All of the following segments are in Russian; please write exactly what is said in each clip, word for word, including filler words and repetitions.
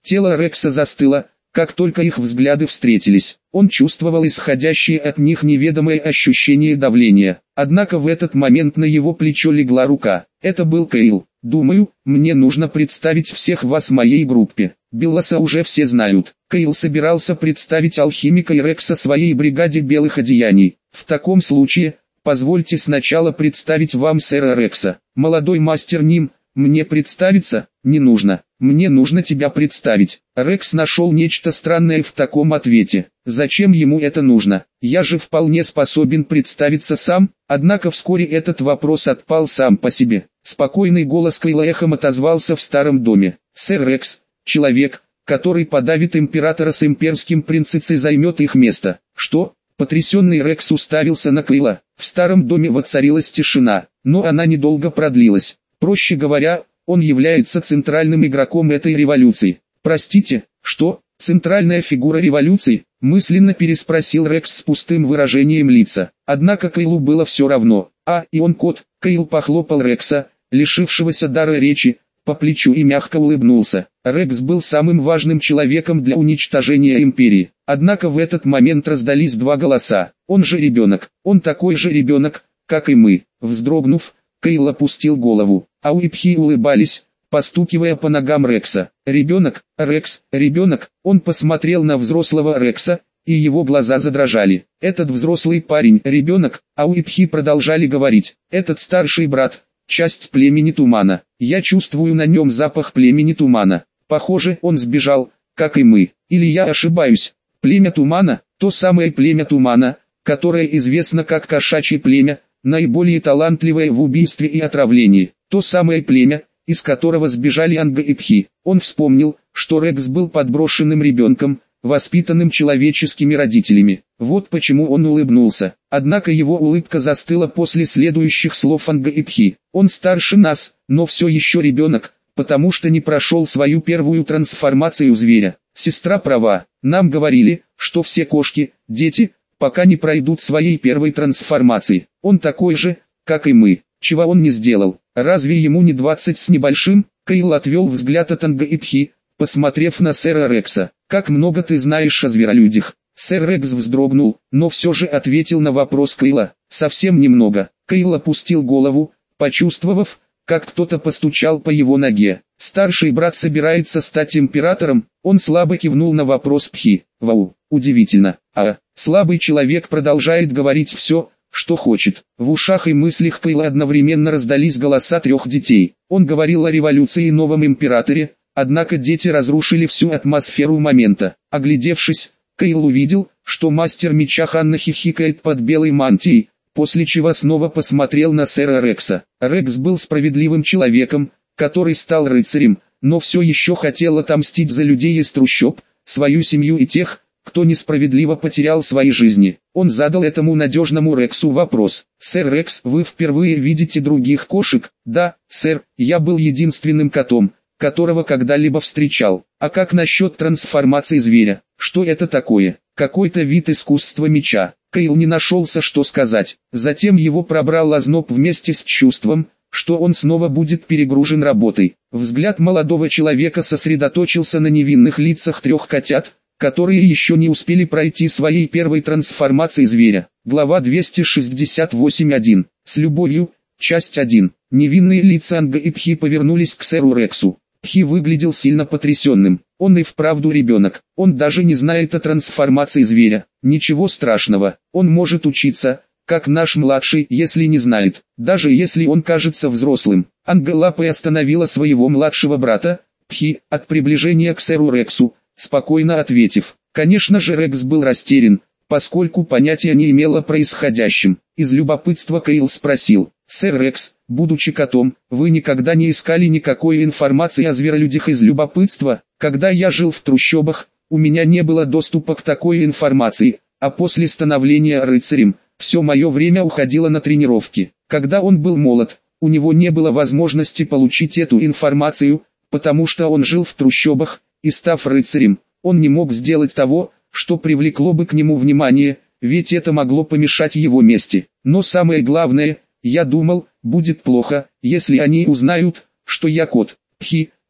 Тело Рекса застыло, как только их взгляды встретились. Он чувствовал исходящее от них неведомое ощущение давления. Однако в этот момент на его плечо легла рука. Это был Кейл. «Думаю, мне нужно представить всех вас моей группе. Билласа уже все знают». Кейл собирался представить алхимика и Рекса своей бригаде белых одеяний. «В таком случае, позвольте сначала представить вам сэра Рекса. Молодой мастер Ним, мне представиться не нужно. Мне нужно тебя представить». Рекс нашел нечто странное в таком ответе. Зачем ему это нужно? Я же вполне способен представиться сам. Однако вскоре этот вопрос отпал сам по себе. Спокойный голос Кейла эхом отозвался в старом доме. «Сэр Рекс, человек, который подавит императора с имперским принцессой, займет их место». «Что?» Потрясенный Рекс уставился на Кейла. В старом доме воцарилась тишина, но она недолго продлилась. Проще говоря, он является центральным игроком этой революции. «Простите, что? Центральная фигура революции?» Мысленно переспросил Рекс с пустым выражением лица. Однако Кейлу было все равно. «А, и он кот». Кейл похлопал Рекса, лишившегося дара речи, по плечу и мягко улыбнулся. Рекс был самым важным человеком для уничтожения империи. Однако в этот момент раздались два голоса. «Он же ребенок, он такой же ребенок, как и мы». Вздрогнув, Кейл опустил голову. Ау и Пхи улыбались, постукивая по ногам Рекса. «Ребенок, Рекс, ребенок». Он посмотрел на взрослого Рекса, и его глаза задрожали. «Этот взрослый парень, ребенок». Ау и Пхи продолжали говорить. «Этот старший брат, часть племени Тумана. Я чувствую на нем запах племени Тумана. Похоже, он сбежал, как и мы. Или я ошибаюсь? Племя Тумана, то самое племя Тумана, которое известно как кошачье племя, наиболее талантливое в убийстве и отравлении. То самое племя, из которого сбежали Анга и Пхи». Он вспомнил, что Рекс был подброшенным ребенком, воспитанным человеческими родителями. Вот почему он улыбнулся. Однако его улыбка застыла после следующих слов Анга и Пхи. «Он старше нас, но все еще ребенок, потому что не прошел свою первую трансформацию зверя. Сестра права, нам говорили, что все кошки, дети, пока не пройдут своей первой трансформации. Он такой же, как и мы. Чего он не сделал? Разве ему не двадцать с небольшим?» Кейл отвел взгляд от Анга и Пхи, посмотрев на сэра Рекса. «Как много ты знаешь о зверолюдях?» Сэр Рекс вздрогнул, но все же ответил на вопрос Кейла. «Совсем немного». Кейл опустил голову, почувствовав, как кто-то постучал по его ноге. «Старший брат собирается стать императором?» Он слабо кивнул на вопрос Пхи. «Вау, удивительно. А, слабый человек продолжает говорить все, что хочет». В ушах и мыслях Кейла одновременно раздались голоса трех детей. Он говорил о революции и новом императоре, однако дети разрушили всю атмосферу момента. Оглядевшись, Кейл увидел, что мастер меча Ханна хихикает под белой мантией, после чего снова посмотрел на сэра Рекса. Рекс был справедливым человеком, который стал рыцарем, но все еще хотел отомстить за людей из трущоб, свою семью и тех, кто несправедливо потерял свои жизни. Он задал этому надежному Рексу вопрос. «Сэр Рекс, вы впервые видите других кошек?» «Да, сэр, я был единственным котом, которого когда-либо встречал». «А как насчет трансформации зверя? Что это такое?» «Какой-то вид искусства меча». Кейл не нашелся, что сказать. Затем его пробрал озноб вместе с чувством, что он снова будет перегружен работой. Взгляд молодого человека сосредоточился на невинных лицах трех котят, которые еще не успели пройти своей первой трансформации зверя. Глава двести шестьдесят восемь точка один. С любовью, часть один. Невинные лица Анга и Пхи повернулись к сэру Рексу. Пхи выглядел сильно потрясенным. Он и вправду ребенок. Он даже не знает о трансформации зверя. Ничего страшного. Он может учиться, как наш младший, если не знает. Даже если он кажется взрослым. Анга лапой остановила своего младшего брата, Пхи, от приближения к сэру Рексу, спокойно ответив. Конечно же Рекс был растерян, поскольку понятия не имел о происходящем. Из любопытства Кейл спросил: «Сэр Рекс, будучи котом, вы никогда не искали никакой информации о зверолюдях из любопытства?» «Когда я жил в трущобах, у меня не было доступа к такой информации, а после становления рыцарем, все мое время уходило на тренировки. Когда он был молод, у него не было возможности получить эту информацию, потому что он жил в трущобах, и став рыцарем, он не мог сделать того, что привлекло бы к нему внимание, ведь это могло помешать его мести. Но самое главное, я думал, будет плохо, если они узнают, что я кот». Пхи,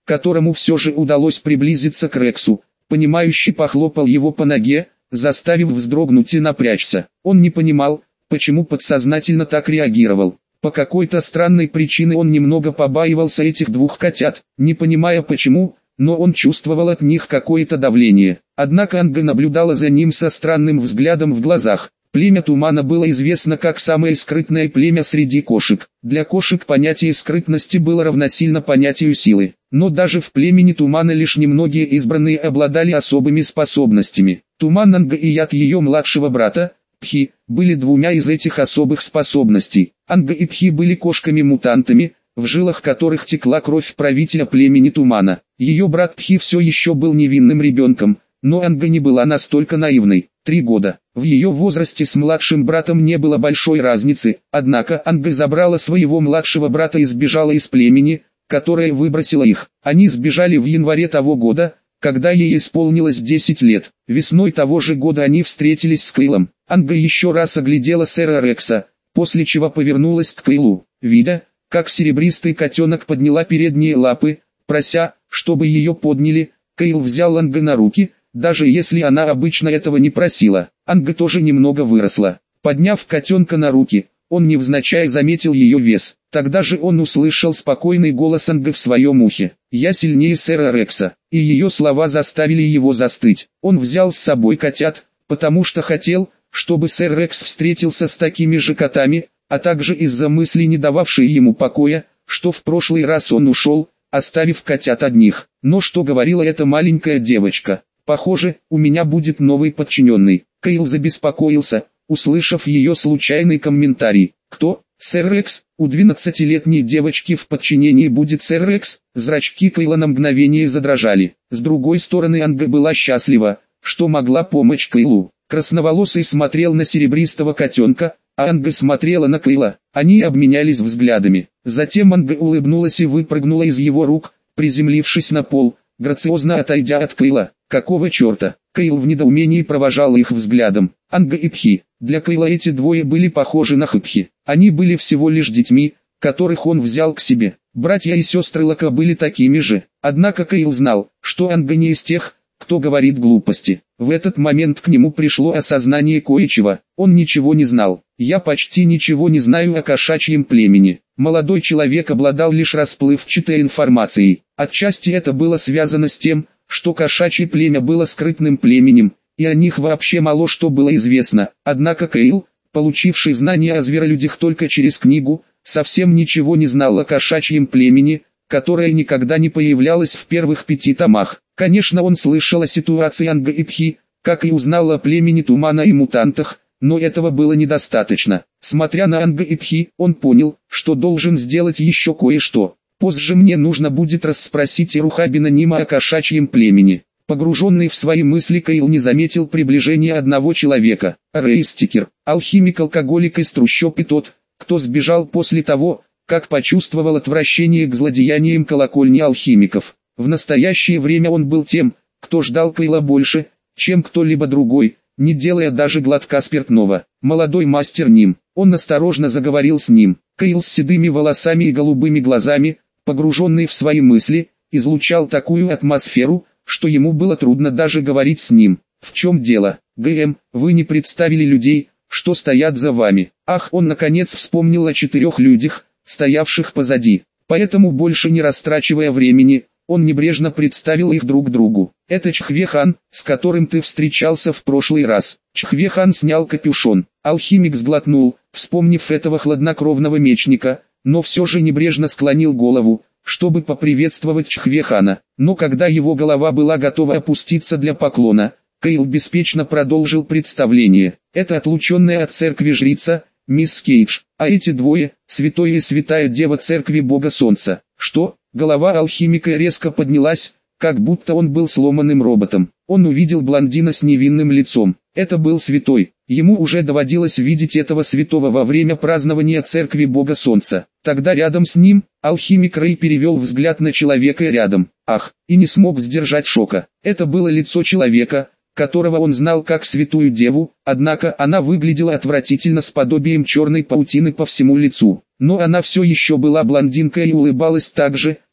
которому все же удалось приблизиться к Рексу, понимающий похлопал его по ноге, заставив вздрогнуть и напрячься. Он не понимал, почему подсознательно так реагировал. По какой-то странной причине он немного побаивался этих двух котят, не понимая почему, но он чувствовал от них какое-то давление. Однако Анга наблюдала за ним со странным взглядом в глазах. Племя Тумана было известно как самое скрытное племя среди кошек. Для кошек понятие скрытности было равносильно понятию силы. Но даже в племени Тумана лишь немногие избранные обладали особыми способностями. Туман Анга и Яд ее младшего брата, Пхи, были двумя из этих особых способностей. Анга и Пхи были кошками-мутантами, в жилах которых текла кровь правителя племени Тумана. Ее брат Пхи все еще был невинным ребенком, но Анга не была настолько наивной. Три года. В ее возрасте с младшим братом не было большой разницы, однако Анга забрала своего младшего брата и сбежала из племени, которое выбросило их. Они сбежали в январе того года, когда ей исполнилось десять лет. Весной того же года они встретились с Кейлом. Анга еще раз оглядела сэра Рекса, после чего повернулась к Кейлу, видя, как серебристый котенок подняла передние лапы, прося, чтобы ее подняли. Кейл взял Ангу на руки, даже если она обычно этого не просила. Анга тоже немного выросла. Подняв котенка на руки, он невзначай заметил ее вес. Тогда же он услышал спокойный голос Анги в своем ухе. «Я сильнее сэра Рекса», и ее слова заставили его застыть. Он взял с собой котят, потому что хотел, чтобы сэр Рекс встретился с такими же котами, а также из-за мысли, не дававшей ему покоя, что в прошлый раз он ушел, оставив котят одних. Но что говорила эта маленькая девочка? «Похоже, у меня будет новый подчиненный». Кейл забеспокоился, услышав ее случайный комментарий. «Кто? Сэр Рекс? У двенадцатилетней девочки в подчинении будет сэр Рекс?» Зрачки Кейла на мгновение задрожали. С другой стороны, Анга была счастлива, что могла помочь Кейлу. Красноволосый смотрел на серебристого котенка, а Анга смотрела на Кейла. Они обменялись взглядами. Затем Анга улыбнулась и выпрыгнула из его рук, приземлившись на пол, грациозно отойдя от Кейла. «Какого черта?» Кейл в недоумении провожал их взглядом. Анга и Пхи. Для Кейла эти двое были похожи на Хпхи. Они были всего лишь детьми, которых он взял к себе. Братья и сестры Лока были такими же. Однако Кейл знал, что Анга не из тех, кто говорит глупости. В этот момент к нему пришло осознание кое-чего. Он ничего не знал. «Я почти ничего не знаю о кошачьем племени». Молодой человек обладал лишь расплывчатой информацией. Отчасти это было связано с тем, что кошачье племя было скрытным племенем, и о них вообще мало что было известно. Однако Кейл, получивший знания о зверолюдях только через книгу, совсем ничего не знал о кошачьем племени, которое никогда не появлялось в первых пяти томах. Конечно, он слышал о ситуации Анга и Пхи, как и узнал о племени Тумана и мутантах, но этого было недостаточно. Смотря на Анга и Пхи, он понял, что должен сделать еще кое-что. Позже мне нужно будет расспросить Ирухабина Нима о кошачьем племени. Погруженный в свои мысли, Кейл не заметил приближения одного человека. Рейстикер, алхимик-алкоголик из трущоб и тот, кто сбежал после того, как почувствовал отвращение к злодеяниям колокольни алхимиков. В настоящее время он был тем, кто ждал Кейла больше, чем кто-либо другой, не делая даже глотка спиртного. Молодой мастер Ним. Он осторожно заговорил с ним. Кейл с седыми волосами и голубыми глазами, погруженный в свои мысли, излучал такую атмосферу, что ему было трудно даже говорить с ним. «В чем дело, ГМ, вы не представили людей, что стоят за вами?» Ах, он наконец вспомнил о четырех людях, стоявших позади. Поэтому, больше не растрачивая времени, он небрежно представил их друг другу. «Это Чхве-хан, с которым ты встречался в прошлый раз». Чхве-хан снял капюшон. Алхимик сглотнул, вспомнив этого хладнокровного мечника, но все же небрежно склонил голову, чтобы поприветствовать Чхве-хана. Но когда его голова была готова опуститься для поклона, Кейл беспечно продолжил представление. «Это отлученная от церкви жрица, мисс Кейдж, а эти двое – святой и святая дева церкви бога солнца». «Что?» Голова алхимика резко поднялась, как будто он был сломанным роботом. Он увидел блондина с невинным лицом. Это был святой. Ему уже доводилось видеть этого святого во время празднования церкви бога солнца. Тогда рядом с ним, алхимик Рэй перевел взгляд на человека рядом. Ах, и не смог сдержать шока. Это было лицо человека, которого он знал как святую деву, однако она выглядела отвратительно с подобием черной паутины по всему лицу. Но она все еще была блондинкой и улыбалась так же,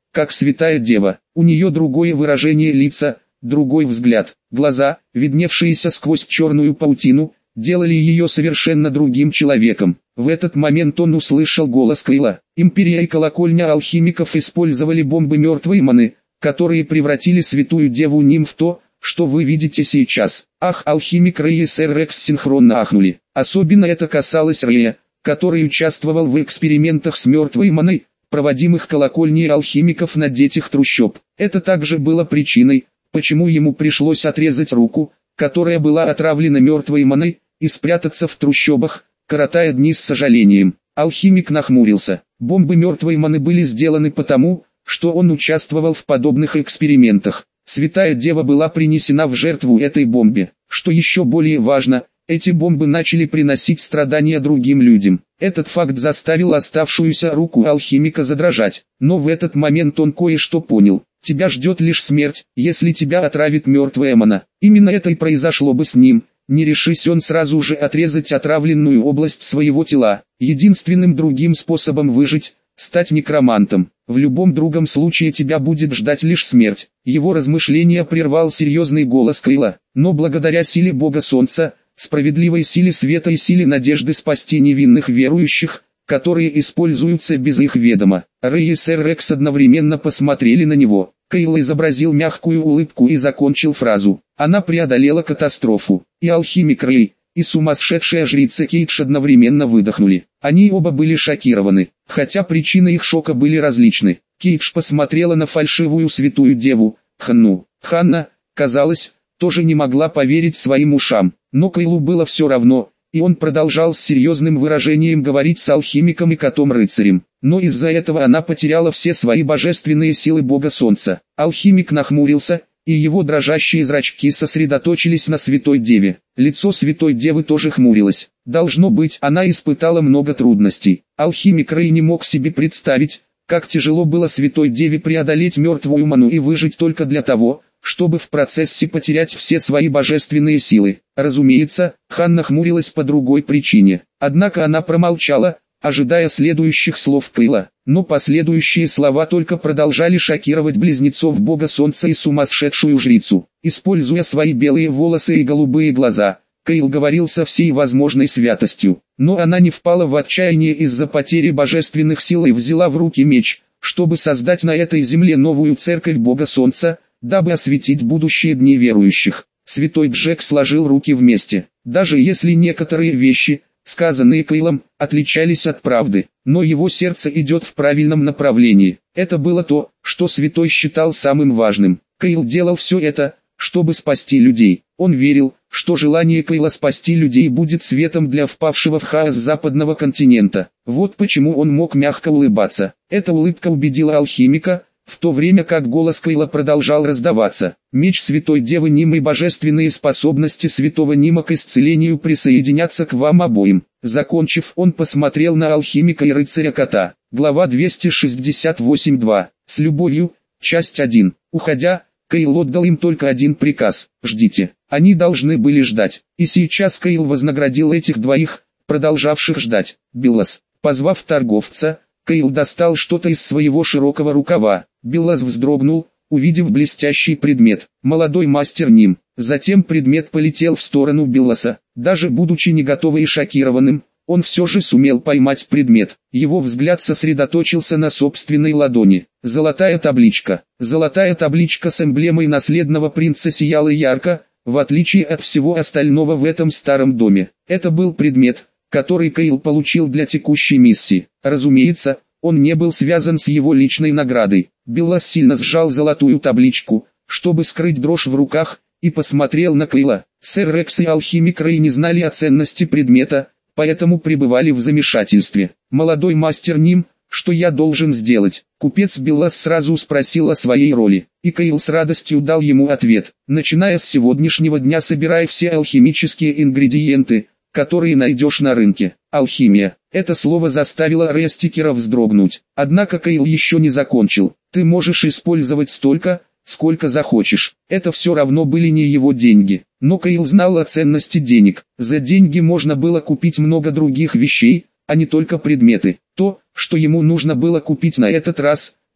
как святая дева. У нее другое выражение лица, другой взгляд. Глаза, видневшиеся сквозь черную паутину, делали ее совершенно другим человеком. В этот момент он услышал голос Кейла. Империя и колокольня алхимиков использовали бомбы мертвой маны, которые превратили святую деву Ним в то, что вы видите сейчас. Ах, алхимик Рэй и сэр Рекс синхронно ахнули. Особенно это касалось Рэя, который участвовал в экспериментах с мертвой маной, проводимых колокольней алхимиков на детях трущоб. Это также было причиной, почему ему пришлось отрезать руку, которая была отравлена мертвой маной, и спрятаться в трущобах, коротая дни с сожалением. Алхимик нахмурился. Бомбы мертвой маны были сделаны потому, что он участвовал в подобных экспериментах. Святая дева была принесена в жертву этой бомбе. Что еще более важно, эти бомбы начали приносить страдания другим людям. Этот факт заставил оставшуюся руку алхимика задрожать. Но в этот момент он кое-что понял. Тебя ждет лишь смерть, если тебя отравит мертвая мана. Именно это и произошло бы с ним. Не решись он сразу же отрезать отравленную область своего тела. Единственным другим способом выжить – стать некромантом. В любом другом случае тебя будет ждать лишь смерть. Его размышления прервал серьезный голос Кейла. Но благодаря силе Бога Солнца, справедливой силе света и силе надежды спасти невинных верующих, которые используются без их ведома, Рэй и сэр Рекс одновременно посмотрели на него. Кейл изобразил мягкую улыбку и закончил фразу. Она преодолела катастрофу. И алхимик Рэй, и сумасшедшая жрица Кейдж одновременно выдохнули. Они оба были шокированы, хотя причины их шока были различны. Кейдж посмотрела на фальшивую святую деву, Ханну. Ханна, казалось, тоже не могла поверить своим ушам, но Кейлу было все равно, и он продолжал с серьезным выражением говорить с алхимиком и котом-рыцарем. Но из-за этого она потеряла все свои божественные силы Бога Солнца. Алхимик нахмурился, и его дрожащие зрачки сосредоточились на святой деве. Лицо святой девы тоже хмурилось. Должно быть, она испытала много трудностей. Алхимик Рэй не мог себе представить, как тяжело было святой деве преодолеть мертвую ману и выжить только для того, чтобы в процессе потерять все свои божественные силы. Разумеется, Ханна хмурилась по другой причине. Однако она промолчала, ожидая следующих слов Кейла. Но последующие слова только продолжали шокировать близнецов Бога Солнца и сумасшедшую жрицу. Используя свои белые волосы и голубые глаза, Кейл говорил со всей возможной святостью. Но она не впала в отчаяние из-за потери божественных сил и взяла в руки меч, чтобы создать на этой земле новую церковь Бога Солнца, дабы осветить будущие дни верующих. Святой Джек сложил руки вместе. Даже если некоторые вещи, сказанные Кейлом, отличались от правды, но его сердце идет в правильном направлении. Это было то, что святой считал самым важным. Кейл делал все это, чтобы спасти людей. Он верил, что желание Кейла спасти людей будет светом для впавшего в хаос западного континента. Вот почему он мог мягко улыбаться. Эта улыбка убедила алхимика, в то время как голос Кейла продолжал раздаваться. Меч Святой Девы Ним и божественные способности Святого Нима к исцелению присоединятся к вам обоим. Закончив, он посмотрел на алхимика и рыцаря-кота. Глава двести шестьдесят восемь два. С любовью, часть один. Уходя, Кейл отдал им только один приказ – ждите. Они должны были ждать. И сейчас Кейл вознаградил этих двоих, продолжавших ждать. Биллас, позвав торговца, Кейл достал что-то из своего широкого рукава. Биллас вздрогнул, увидев блестящий предмет. Молодой мастер Ним. Затем предмет полетел в сторону Билласа. Даже будучи не готовым и шокированным, он все же сумел поймать предмет. Его взгляд сосредоточился на собственной ладони. Золотая табличка. Золотая табличка с эмблемой наследного принца сияла ярко, в отличие от всего остального в этом старом доме. Это был предмет, который Кейл получил для текущей миссии. Разумеется, он не был связан с его личной наградой. Биллас сильно сжал золотую табличку, чтобы скрыть дрожь в руках, и посмотрел на Кейла. Сэр Рекс и алхимик Рэй не знали о ценности предмета, поэтому пребывали в замешательстве. «Молодой мастер Ним, что я должен сделать?» Купец Биллас сразу спросил о своей роли, и Кейл с радостью дал ему ответ. «Начиная с сегодняшнего дня собирай все алхимические ингредиенты, которые найдешь на рынке». Алхимия. Это слово заставило Рестикера вздрогнуть. Однако Кейл еще не закончил. «Ты можешь использовать столько, сколько захочешь». Это все равно были не его деньги. Но Кейл знал о ценности денег. За деньги можно было купить много других вещей, а не только предметы. То, что ему нужно было купить на этот раз,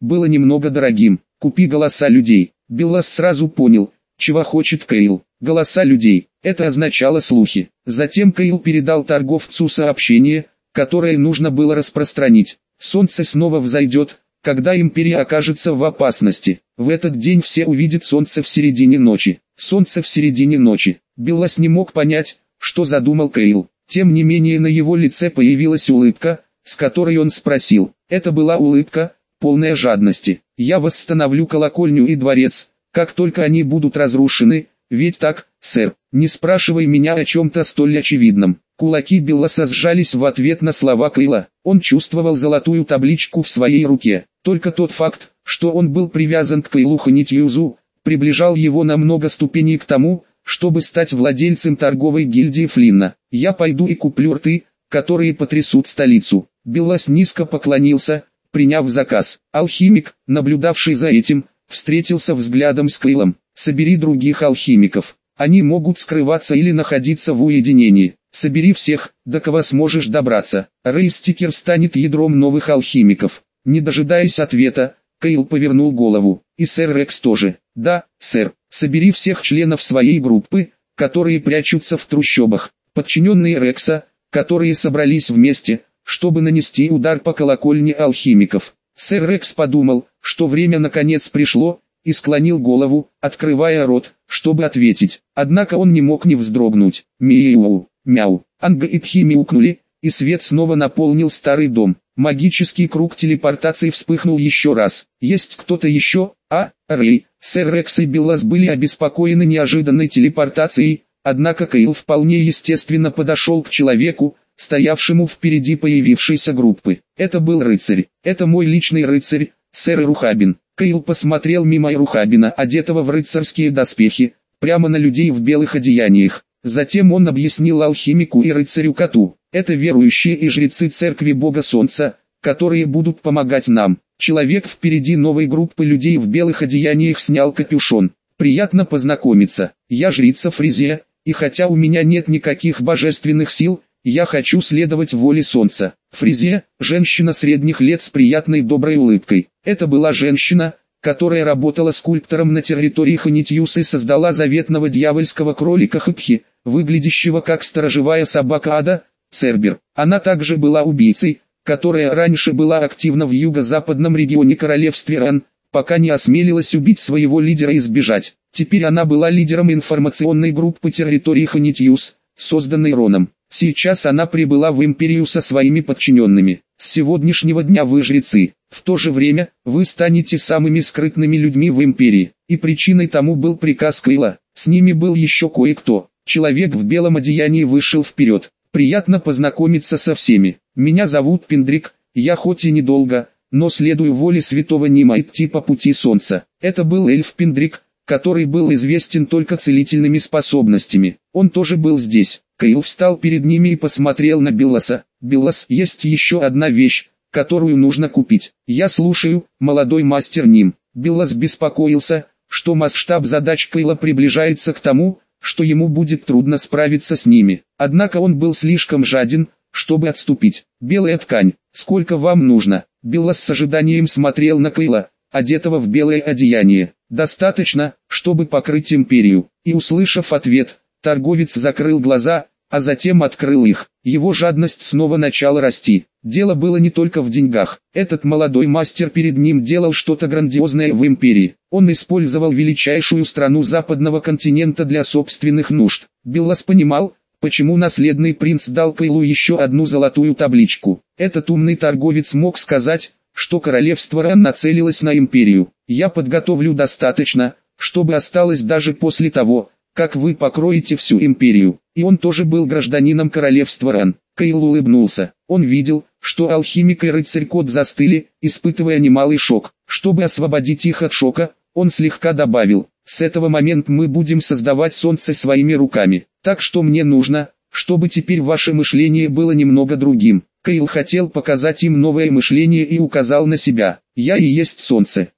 было немного дорогим. Купи голоса людей. Биллас сразу понял, чего хочет Кейл. Голоса людей. Это означало слухи. Затем Кейл передал торговцу сообщение, которое нужно было распространить. Солнце снова взойдет, когда империя окажется в опасности. В этот день все увидят солнце в середине ночи. Солнце в середине ночи. Биллас не мог понять, что задумал Кейл. Тем не менее на его лице появилась улыбка, с которой он спросил. Это была улыбка, полная жадности. «Я восстановлю колокольню и дворец, как только они будут разрушены, ведь так, сэр, не спрашивай меня о чем-то столь очевидном». Кулаки Билласа сжались в ответ на слова Кейла. Он чувствовал золотую табличку в своей руке. Только тот факт, что он был привязан к Кейлу Ханитьюзу, приближал его на много ступеней к тому, чтобы стать владельцем торговой гильдии Флинна. «Я пойду и куплю рты, которые потрясут столицу». Биллас низко поклонился, приняв заказ. Алхимик, наблюдавший за этим, встретился взглядом с Кейлом. «Собери других алхимиков. Они могут скрываться или находиться в уединении. Собери всех, до кого сможешь добраться. Рейстикер станет ядром новых алхимиков». Не дожидаясь ответа, Кейл повернул голову. «И сэр Рекс тоже». «Да, сэр. Собери всех членов своей группы, которые прячутся в трущобах. Подчиненные Рекса, которые собрались вместе, чтобы нанести удар по колокольне алхимиков». Сэр Рекс подумал, что время наконец пришло, и склонил голову, открывая рот, чтобы ответить. Однако он не мог не вздрогнуть. «Мяу, мяу». Анга и Пхи мяукнули, и свет снова наполнил старый дом. Магический круг телепортации вспыхнул еще раз. «Есть кто-то еще?» «А, Рэй». Сэр Рекс и Биллас были обеспокоены неожиданной телепортацией, однако Кейл вполне естественно подошел к человеку, стоявшему впереди появившейся группы. Это был рыцарь. «Это мой личный рыцарь, сэр Ирухабин». Кейл посмотрел мимо Ирухабина, одетого в рыцарские доспехи, прямо на людей в белых одеяниях. Затем он объяснил алхимику и рыцарю-коту. «Это верующие и жрецы церкви Бога Солнца, которые будут помогать нам». Человек впереди новой группы людей в белых одеяниях снял капюшон. «Приятно познакомиться. Я жрица Фризия, и хотя у меня нет никаких божественных сил, я хочу следовать воле Солнца». Фризия, женщина средних лет с приятной доброй улыбкой. Это была женщина, которая работала скульптором на территории Ханитьюс и создала заветного дьявольского кролика Хыпхи, выглядящего как сторожевая собака ада, Цербер. Она также была убийцей, которая раньше была активна в юго-западном регионе королевства Ран, пока не осмелилась убить своего лидера и сбежать. Теперь она была лидером информационной группы территории Ханитьюс, созданной Роном. Сейчас она прибыла в империю со своими подчиненными. С сегодняшнего дня вы жрецы. В то же время, вы станете самыми скрытными людьми в империи. И причиной тому был приказ Кейла. С ними был еще кое-кто. Человек в белом одеянии вышел вперед. «Приятно познакомиться со всеми. Меня зовут Пендрик, я хоть и недолго, но следую воле святого Нима идти по пути солнца». Это был эльф Пендрик, который был известен только целительными способностями. Он тоже был здесь. Кейл встал перед ними и посмотрел на Билласа. «Биллас, есть еще одна вещь, которую нужно купить». «Я слушаю, молодой мастер Ним». Биллас беспокоился, что масштаб задач Кейла приближается к тому, что ему будет трудно справиться с ними. Однако он был слишком жаден, чтобы отступить. «Белая ткань, сколько вам нужно?» Биллас с ожиданием смотрел на Кейла, одетого в белое одеяние. «Достаточно, чтобы покрыть империю». И услышав ответ, торговец закрыл глаза, а затем открыл их. Его жадность снова начала расти. Дело было не только в деньгах. Этот молодой мастер перед ним делал что-то грандиозное в империи. Он использовал величайшую страну западного континента для собственных нужд. Биллас понимал, почему наследный принц дал Кейлу еще одну золотую табличку. Этот умный торговец мог сказать, что королевство Ран нацелилось на империю. «Я подготовлю достаточно, чтобы осталось даже после того, как вы покроете всю империю». И он тоже был гражданином королевства Ран. Кейл улыбнулся. Он видел, что алхимик и рыцарь-кот застыли, испытывая немалый шок. Чтобы освободить их от шока, он слегка добавил: «С этого момента мы будем создавать солнце своими руками. Так что мне нужно, чтобы теперь ваше мышление было немного другим». Кейл хотел показать им новое мышление и указал на себя. «Я и есть солнце.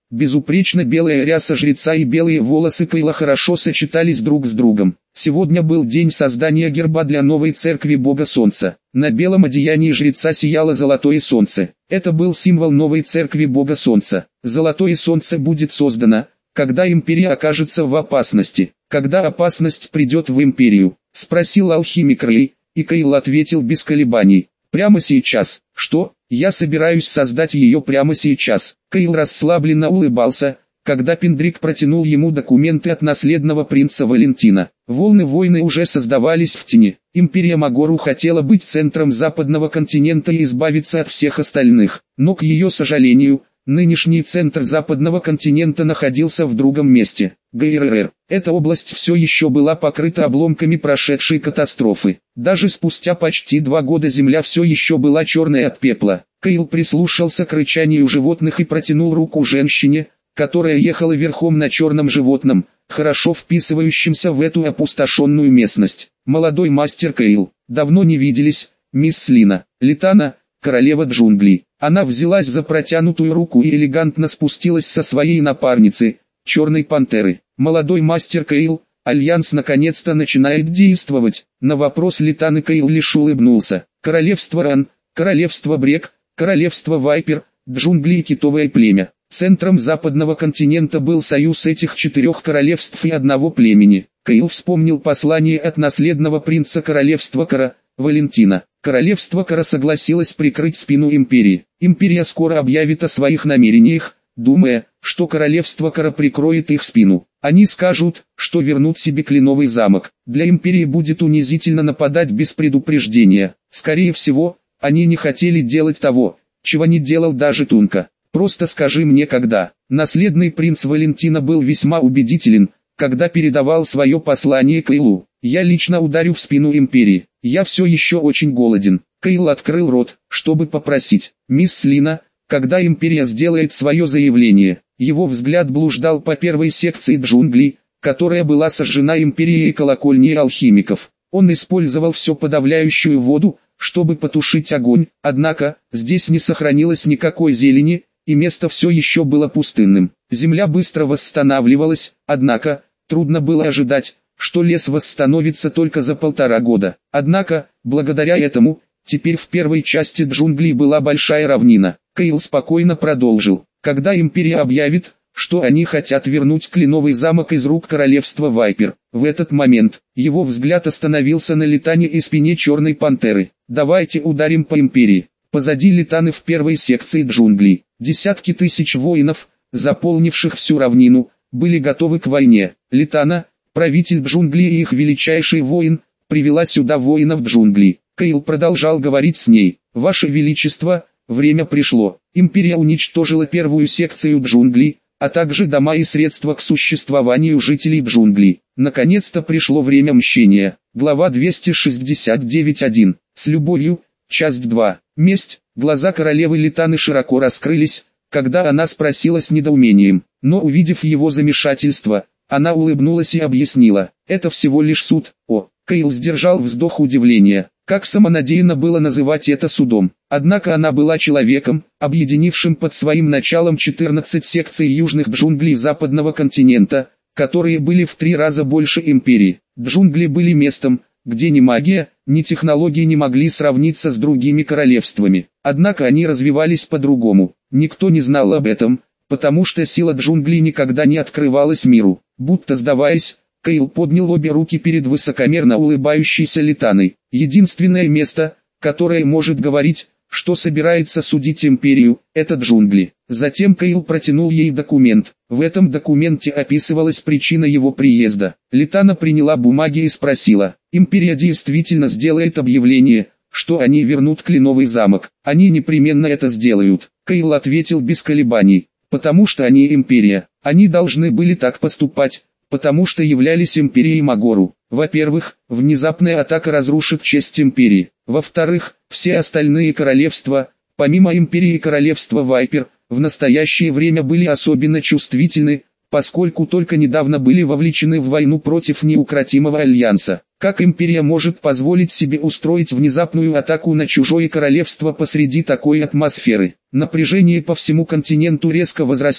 Безупречно белая ряса жреца и белые волосы Кайла хорошо сочетались друг с другом. Сегодня был день создания герба для новой церкви Бога Солнца. На белом одеянии жреца сияло золотое солнце. Это был символ новой церкви Бога Солнца. Золотое солнце будет создано, когда империя окажется в опасности. Когда опасность придет в империю? Спросил алхимик Рэй, и Кайл ответил без колебаний. Прямо сейчас. Что? Я собираюсь создать ее прямо сейчас. Кайл расслабленно улыбался, когда Пендрик протянул ему документы от наследного принца Валентина. Волны войны уже создавались в тени. Империя Магору хотела быть центром западного континента и избавиться от всех остальных. Но, к ее сожалению, нынешний центр западного континента находился в другом месте. ГРР. Эта область все еще была покрыта обломками прошедшей катастрофы. Даже спустя почти два года земля все еще была черной от пепла. Кайл прислушался к рычанию животных и протянул руку женщине, которая ехала верхом на черном животном, хорошо вписывающемся в эту опустошенную местность. Молодой мастер Кайл. Давно не виделись, мисс Лина. Литана, королева джунглей. Она взялась за протянутую руку и элегантно спустилась со своей напарницы, черной пантеры. Молодой мастер Кайл, альянс наконец-то начинает действовать. На вопрос Литаны Кайл лишь улыбнулся. Королевство Ран, королевство Брек, королевство Вайпер, джунгли и китовое племя. Центром западного континента был союз этих четырех королевств и одного племени. Кайл вспомнил послание от наследного принца королевства Кара, Валентина. Королевство Кара согласилось прикрыть спину империи. Империя скоро объявит о своих намерениях, думая, что королевство Кара прикроет их спину. Они скажут, что вернут себе кленовый замок. Для империи будет унизительно нападать без предупреждения. Скорее всего, они не хотели делать того, чего не делал даже Тунка. Просто скажи мне когда. Наследный принц Валентина был весьма убедителен, когда передавал свое послание Кайлу. Я лично ударю в спину империи. Я все еще очень голоден. Кайл открыл рот, чтобы попросить. Мисс Лина, когда империя сделает свое заявление? Его взгляд блуждал по первой секции джунглей, которая была сожжена империей колокольней алхимиков. Он использовал всю подавляющую воду, чтобы потушить огонь, однако, здесь не сохранилось никакой зелени, и место все еще было пустынным. Земля быстро восстанавливалась, однако, трудно было ожидать, что лес восстановится только за полтора года. Однако, благодаря этому, теперь в первой части джунглей была большая равнина. Кайл спокойно продолжил. Когда империя объявит, что они хотят вернуть кленовый замок из рук королевства Вайпер, в этот момент, его взгляд остановился на Литане и спине черной пантеры. Давайте ударим по империи. Позади Литаны в первой секции джунглей. Десятки тысяч воинов, заполнивших всю равнину, были готовы к войне. Литана, правитель джунглей и их величайший воин, привела сюда воинов джунглей. Кайл продолжал говорить с ней. «Ваше Величество, время пришло. Империя уничтожила первую секцию джунглей, а также дома и средства к существованию жителей джунглей. Наконец-то пришло время мщения». Глава двести шестьдесят девять точка один. С любовью, часть два. Месть. Глаза королевы Литаны широко раскрылись, когда она спросила с недоумением, но увидев его замешательство, она улыбнулась и объяснила, это всего лишь суд. О, Кайл сдержал вздох удивления, как самонадеянно было называть это судом. Однако она была человеком, объединившим под своим началом четырнадцать секций южных джунглей западного континента, которые были в три раза больше империи. Джунгли были местом, где ни магия, ни технологии не могли сравниться с другими королевствами. Однако они развивались по-другому. Никто не знал об этом, потому что сила джунглей никогда не открывалась миру. Будто сдаваясь, Кайл поднял обе руки перед высокомерно улыбающейся Литаной. Единственное место, которое может говорить, что собирается судить империю, это джунгли. Затем Кайл протянул ей документ. В этом документе описывалась причина его приезда. Литана приняла бумаги и спросила, империя действительно сделает объявление, что они вернут кленовый замок. Они непременно это сделают. Кайл ответил без колебаний, потому что они империя. Они должны были так поступать, потому что являлись империей Магору. Во-первых, внезапная атака разрушит честь империи. Во-вторых, все остальные королевства, помимо империи и королевства Вайпер, в настоящее время были особенно чувствительны, поскольку только недавно были вовлечены в войну против неукротимого альянса. Как империя может позволить себе устроить внезапную атаку на чужое королевство посреди такой атмосферы? Напряжение по всему континенту резко возрастет,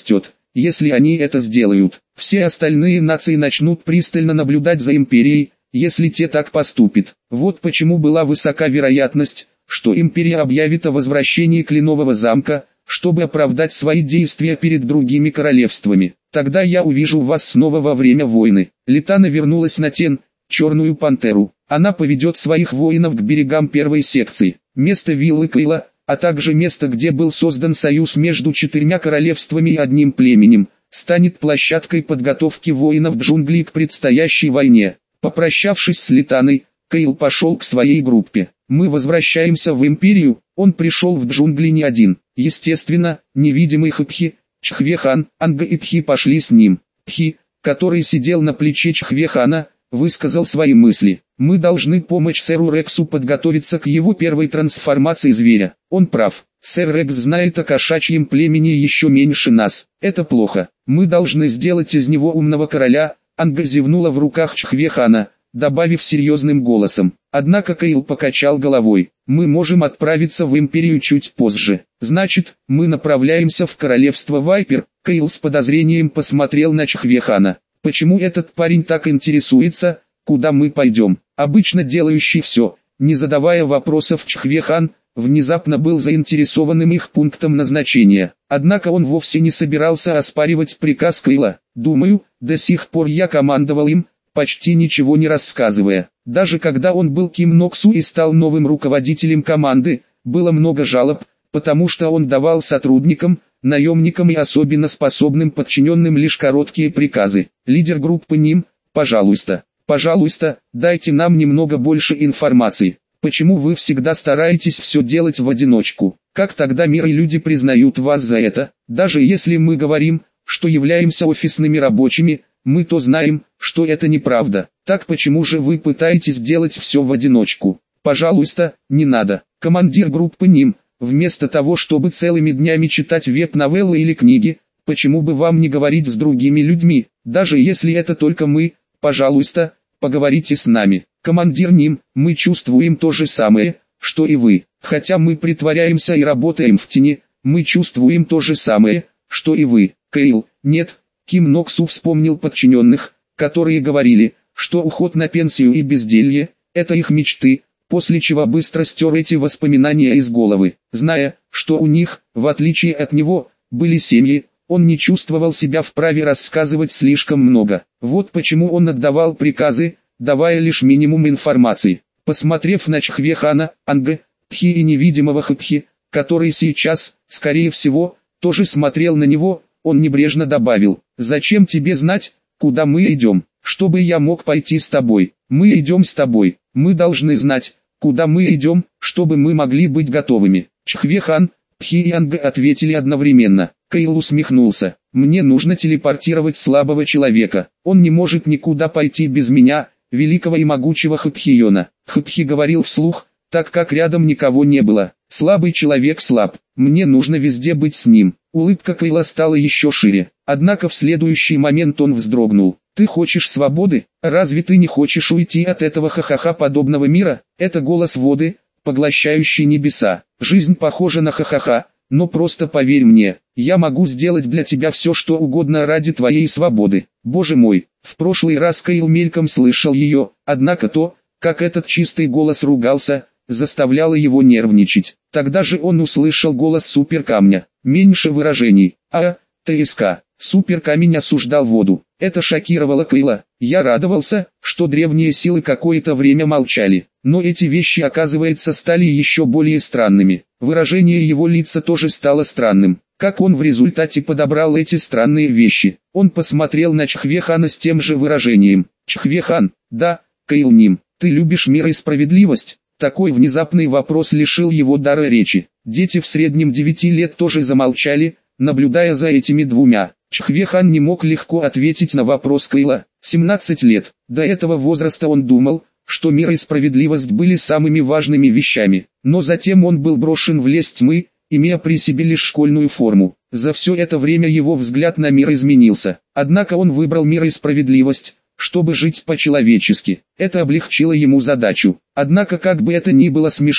если они это сделают, все остальные нации начнут пристально наблюдать за империей, если те так поступят. Вот почему была высока вероятность, что империя объявит о возвращении Кленового замка, чтобы оправдать свои действия перед другими королевствами. Тогда я увижу вас снова во время войны. Литана вернулась на Тен, Черную Пантеру. Она поведет своих воинов к берегам первой секции, место виллы Кейла, а также место, где был создан союз между четырьмя королевствами и одним племенем, станет площадкой подготовки воинов джунглей к предстоящей войне. Попрощавшись с Литаной, Кейл пошел к своей группе. Мы возвращаемся в империю. Он пришел в джунгли не один. Естественно, невидимый Хпхи, Чхвехан, Анга и Пхи пошли с ним. Пхи, который сидел на плече Чхвехана, высказал свои мысли. Мы должны помочь сэру Рексу подготовиться к его первой трансформации зверя. Он прав. Сэр Рекс знает о кошачьем племени еще меньше нас. Это плохо. Мы должны сделать из него умного короля. Анга зевнула в руках Чхвехана, добавив серьезным голосом. Однако Кейл покачал головой. Мы можем отправиться в империю чуть позже. Значит, мы направляемся в королевство Вайпер. Кейл с подозрением посмотрел на Чхвехана. Почему этот парень так интересуется, куда мы пойдем? Обычно делающий все, не задавая вопросов Чхвехан, внезапно был заинтересованным их пунктом назначения. Однако он вовсе не собирался оспаривать приказ Кейла. Думаю, до сих пор я командовал им, почти ничего не рассказывая. Даже когда он был Ким Ноксу и стал новым руководителем команды, было много жалоб, потому что он давал сотрудникам, наемникам и особенно способным подчиненным лишь короткие приказы. Лидер группы Ним, пожалуйста, пожалуйста, дайте нам немного больше информации. Почему вы всегда стараетесь все делать в одиночку? Как тогда мир и люди признают вас за это? Даже если мы говорим, что являемся офисными рабочими, мы то знаем, что это неправда. Так почему же вы пытаетесь делать все в одиночку? Пожалуйста, не надо. Командир группы Ним, вместо того, чтобы целыми днями читать веб-новеллы или книги, почему бы вам не говорить с другими людьми, даже если это только мы? Пожалуйста, поговорите с нами. Командир Ним, мы чувствуем то же самое, что и вы. Хотя мы притворяемся и работаем в тени, мы чувствуем то же самое, что и вы. Кейл, нет. Ким Ноксу вспомнил подчиненных, которые говорили, что уход на пенсию и безделье – это их мечты, после чего быстро стер эти воспоминания из головы. Зная, что у них, в отличие от него, были семьи, он не чувствовал себя вправе рассказывать слишком много. Вот почему он отдавал приказы, давая лишь минимум информации. Посмотрев на Чхвехана, Анга, Пхи и невидимого Хпхи, который сейчас, скорее всего, тоже смотрел на него, он небрежно добавил: «Зачем тебе знать, куда мы идем? Чтобы я мог пойти с тобой. Мы идем с тобой. Мы должны знать, куда мы идем, чтобы мы могли быть готовыми». Чхвехан, Пхи и Анга ответили одновременно. Кейл усмехнулся. «Мне нужно телепортировать слабого человека. Он не может никуда пойти без меня, великого и могучего Хпхиона». Хпхи говорил вслух, так как рядом никого не было. «Слабый человек слаб. Мне нужно везде быть с ним». Улыбка Кейла стала еще шире. Однако в следующий момент он вздрогнул. «Ты хочешь свободы? Разве ты не хочешь уйти от этого ха-ха-ха подобного мира?» Это голос воды, поглощающий небеса. «Жизнь похожа на ха-ха-ха, но просто поверь мне, я могу сделать для тебя все, что угодно ради твоей свободы». Боже мой, в прошлый раз Кейл мельком слышал ее, однако то, как этот чистый голос ругался, заставляло его нервничать. Тогда же он услышал голос суперкамня. Меньше выражений. А, ТСК. Суперкамень осуждал воду. Это шокировало Кейла. Я радовался, что древние силы какое-то время молчали. Но эти вещи, оказывается, стали еще более странными. Выражение его лица тоже стало странным. Как он в результате подобрал эти странные вещи? Он посмотрел на Чхвехана с тем же выражением. Чхвехан, да, Кейл Ним, ты любишь мир и справедливость? Такой внезапный вопрос лишил его дара речи. Дети в среднем девяти лет тоже замолчали, наблюдая за этими двумя. Чхвехан не мог легко ответить на вопрос Кейла. семнадцать лет. До этого возраста он думал, что мир и справедливость были самыми важными вещами. Но затем он был брошен в лес тьмы, имея при себе лишь школьную форму. За все это время его взгляд на мир изменился. Однако он выбрал мир и справедливость, чтобы жить по-человечески. Это облегчило ему задачу. Однако, как бы это ни было смешно,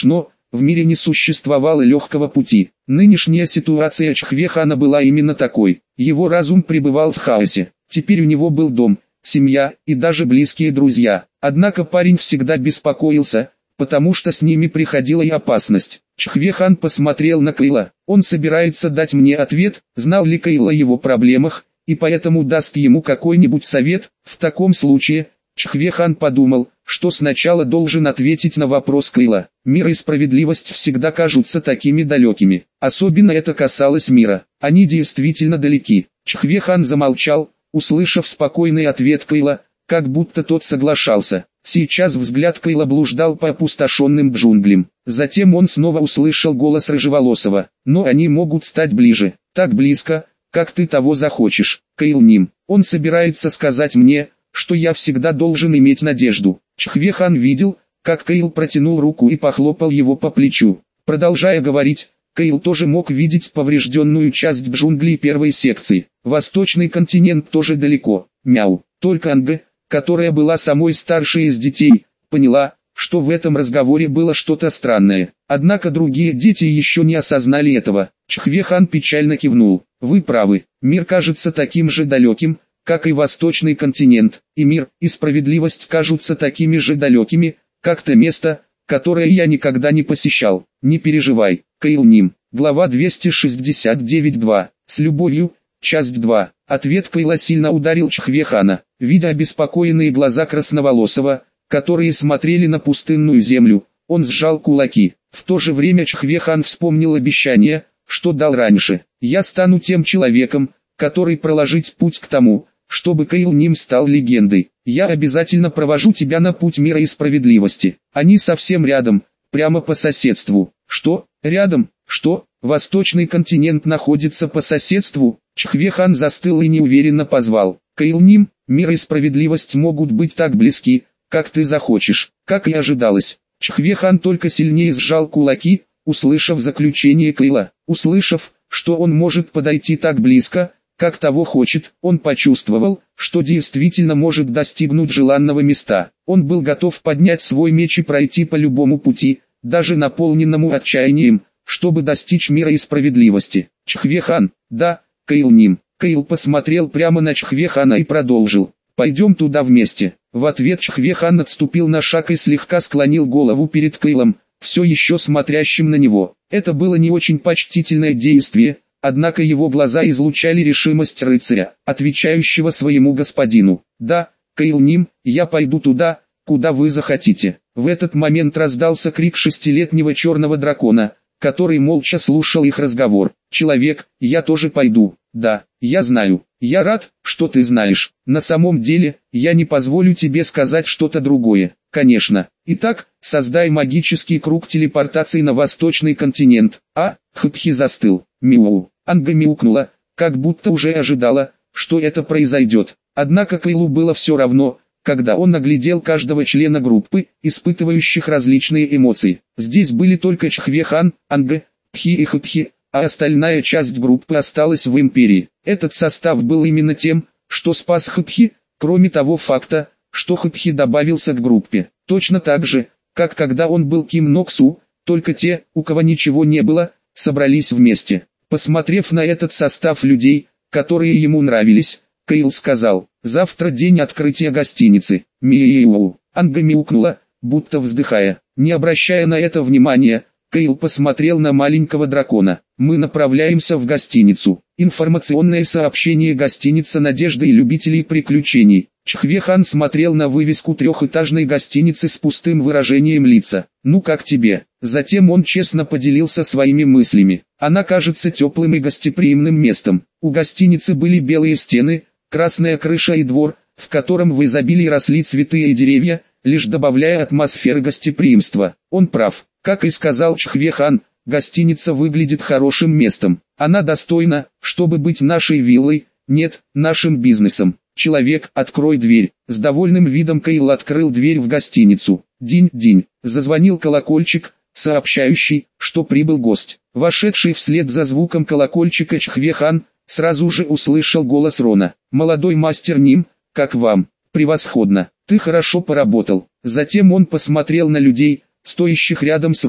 в мире не существовало легкого пути. Нынешняя ситуация Чхве-хана была именно такой. Его разум пребывал в хаосе. Теперь у него был дом, семья и даже близкие друзья. Однако парень всегда беспокоился, потому что с ними приходила и опасность. Чхве-хан посмотрел на Кейла. Он собирается дать мне ответ, знал ли Кейл о его проблемах, и поэтому даст ему какой-нибудь совет. В таком случае, Чхве-хан подумал, что сначала должен ответить на вопрос Кейла. Мир и справедливость всегда кажутся такими далекими. Особенно это касалось мира. Они действительно далеки. Чхве-хан замолчал, услышав спокойный ответ Кейла, как будто тот соглашался. Сейчас взгляд Кейла блуждал по опустошенным джунглям. Затем он снова услышал голос Рыжеволосого. Но они могут стать ближе. Так близко, как ты того захочешь. Кейл Ним. Он собирается сказать мне, что я всегда должен иметь надежду. Чхве-хан видел, как Кейл протянул руку и похлопал его по плечу. Продолжая говорить, Кейл тоже мог видеть поврежденную часть джунглей первой секции. Восточный континент тоже далеко. Мяу. Только Анга, которая была самой старшей из детей, поняла, что в этом разговоре было что-то странное. Однако другие дети еще не осознали этого. Чхве-хан печально кивнул. Вы правы, мир кажется таким же далеким, как и восточный континент, и мир, и справедливость кажутся такими же далекими, как то место, которое я никогда не посещал. Не переживай, Кейл Ним. Глава двести шестьдесят девять два. С любовью, часть два. Ответ Кейла сильно ударил Чхве-хана. Видя обеспокоенные глаза Красноволосого, которые смотрели на пустынную землю, он сжал кулаки. В то же время Чхве-хан вспомнил обещание, что дал раньше. Я стану тем человеком, который проложит путь к тому, чтобы Кейл Ним стал легендой. Я обязательно провожу тебя на путь мира и справедливости. Они совсем рядом, прямо по соседству. Что? Рядом? Что? Восточный континент находится по соседству? Чхве-хан застыл и неуверенно позвал. Кейл Ним, мир и справедливость могут быть так близки, как ты захочешь. Как и ожидалось. Чхве-хан только сильнее сжал кулаки, услышав заключение Кейла. Услышав, что он может подойти так близко, как того хочет, он почувствовал, что действительно может достигнуть желанного места. Он был готов поднять свой меч и пройти по любому пути, даже наполненному отчаянием, чтобы достичь мира и справедливости. Чхве-хан, да, Кейл Ним. Кейл посмотрел прямо на Чхве-хана и продолжил. Пойдем туда вместе. В ответ Чхве-хан отступил на шаг и слегка склонил голову перед Кейлом, все еще смотрящим на него. Это было не очень почтительное действие, однако его глаза излучали решимость рыцаря, отвечающего своему господину. «Да, Кейл Ним, я пойду туда, куда вы захотите». В этот момент раздался крик шестилетнего черного дракона, который молча слушал их разговор. «Человек, я тоже пойду». «Да, я знаю. Я рад, что ты знаешь. На самом деле, я не позволю тебе сказать что-то другое. Конечно. Итак, создай магический круг телепортации на восточный континент». А, Хпхи застыл. Мяу. Анга мяукнула, как будто уже ожидала, что это произойдет. Однако Кейлу было все равно, когда он оглядел каждого члена группы, испытывающих различные эмоции. Здесь были только Чхве-хан, Анга, Пхи и Хпхи, а остальная часть группы осталась в Империи. Этот состав был именно тем, что спас Хпхи, кроме того факта, что Хпхи добавился к группе. Точно так же, как когда он был Ким Ноксу, только те, у кого ничего не было, собрались вместе. Посмотрев на этот состав людей, которые ему нравились, Кейл сказал: «Завтра день открытия гостиницы». Миу. Анга мяукнула, будто вздыхая. Не обращая на это внимания, Кейл посмотрел на маленького дракона. «Мы направляемся в гостиницу. Информационное сообщение «Гостиница надежды и любителей приключений». Чхве-хан смотрел на вывеску трехэтажной гостиницы с пустым выражением лица. «Ну как тебе?» Затем он честно поделился своими мыслями. «Она кажется теплым и гостеприимным местом. У гостиницы были белые стены, красная крыша и двор, в котором в изобилии росли цветы и деревья, лишь добавляя атмосферы гостеприимства». Он прав. Как и сказал Чхве-хан, гостиница выглядит хорошим местом. Она достойна, чтобы быть нашей виллой, нет, нашим бизнесом. «Человек, открой дверь». С довольным видом Кейл открыл дверь в гостиницу. Динь-динь. Зазвонил колокольчик, сообщающий, что прибыл гость. Вошедший вслед за звуком колокольчика Чхве-хан сразу же услышал голос Рона. «Молодой мастер Ним, как вам?» «Превосходно. Ты хорошо поработал». Затем он посмотрел на людей, стоящих рядом с Роном.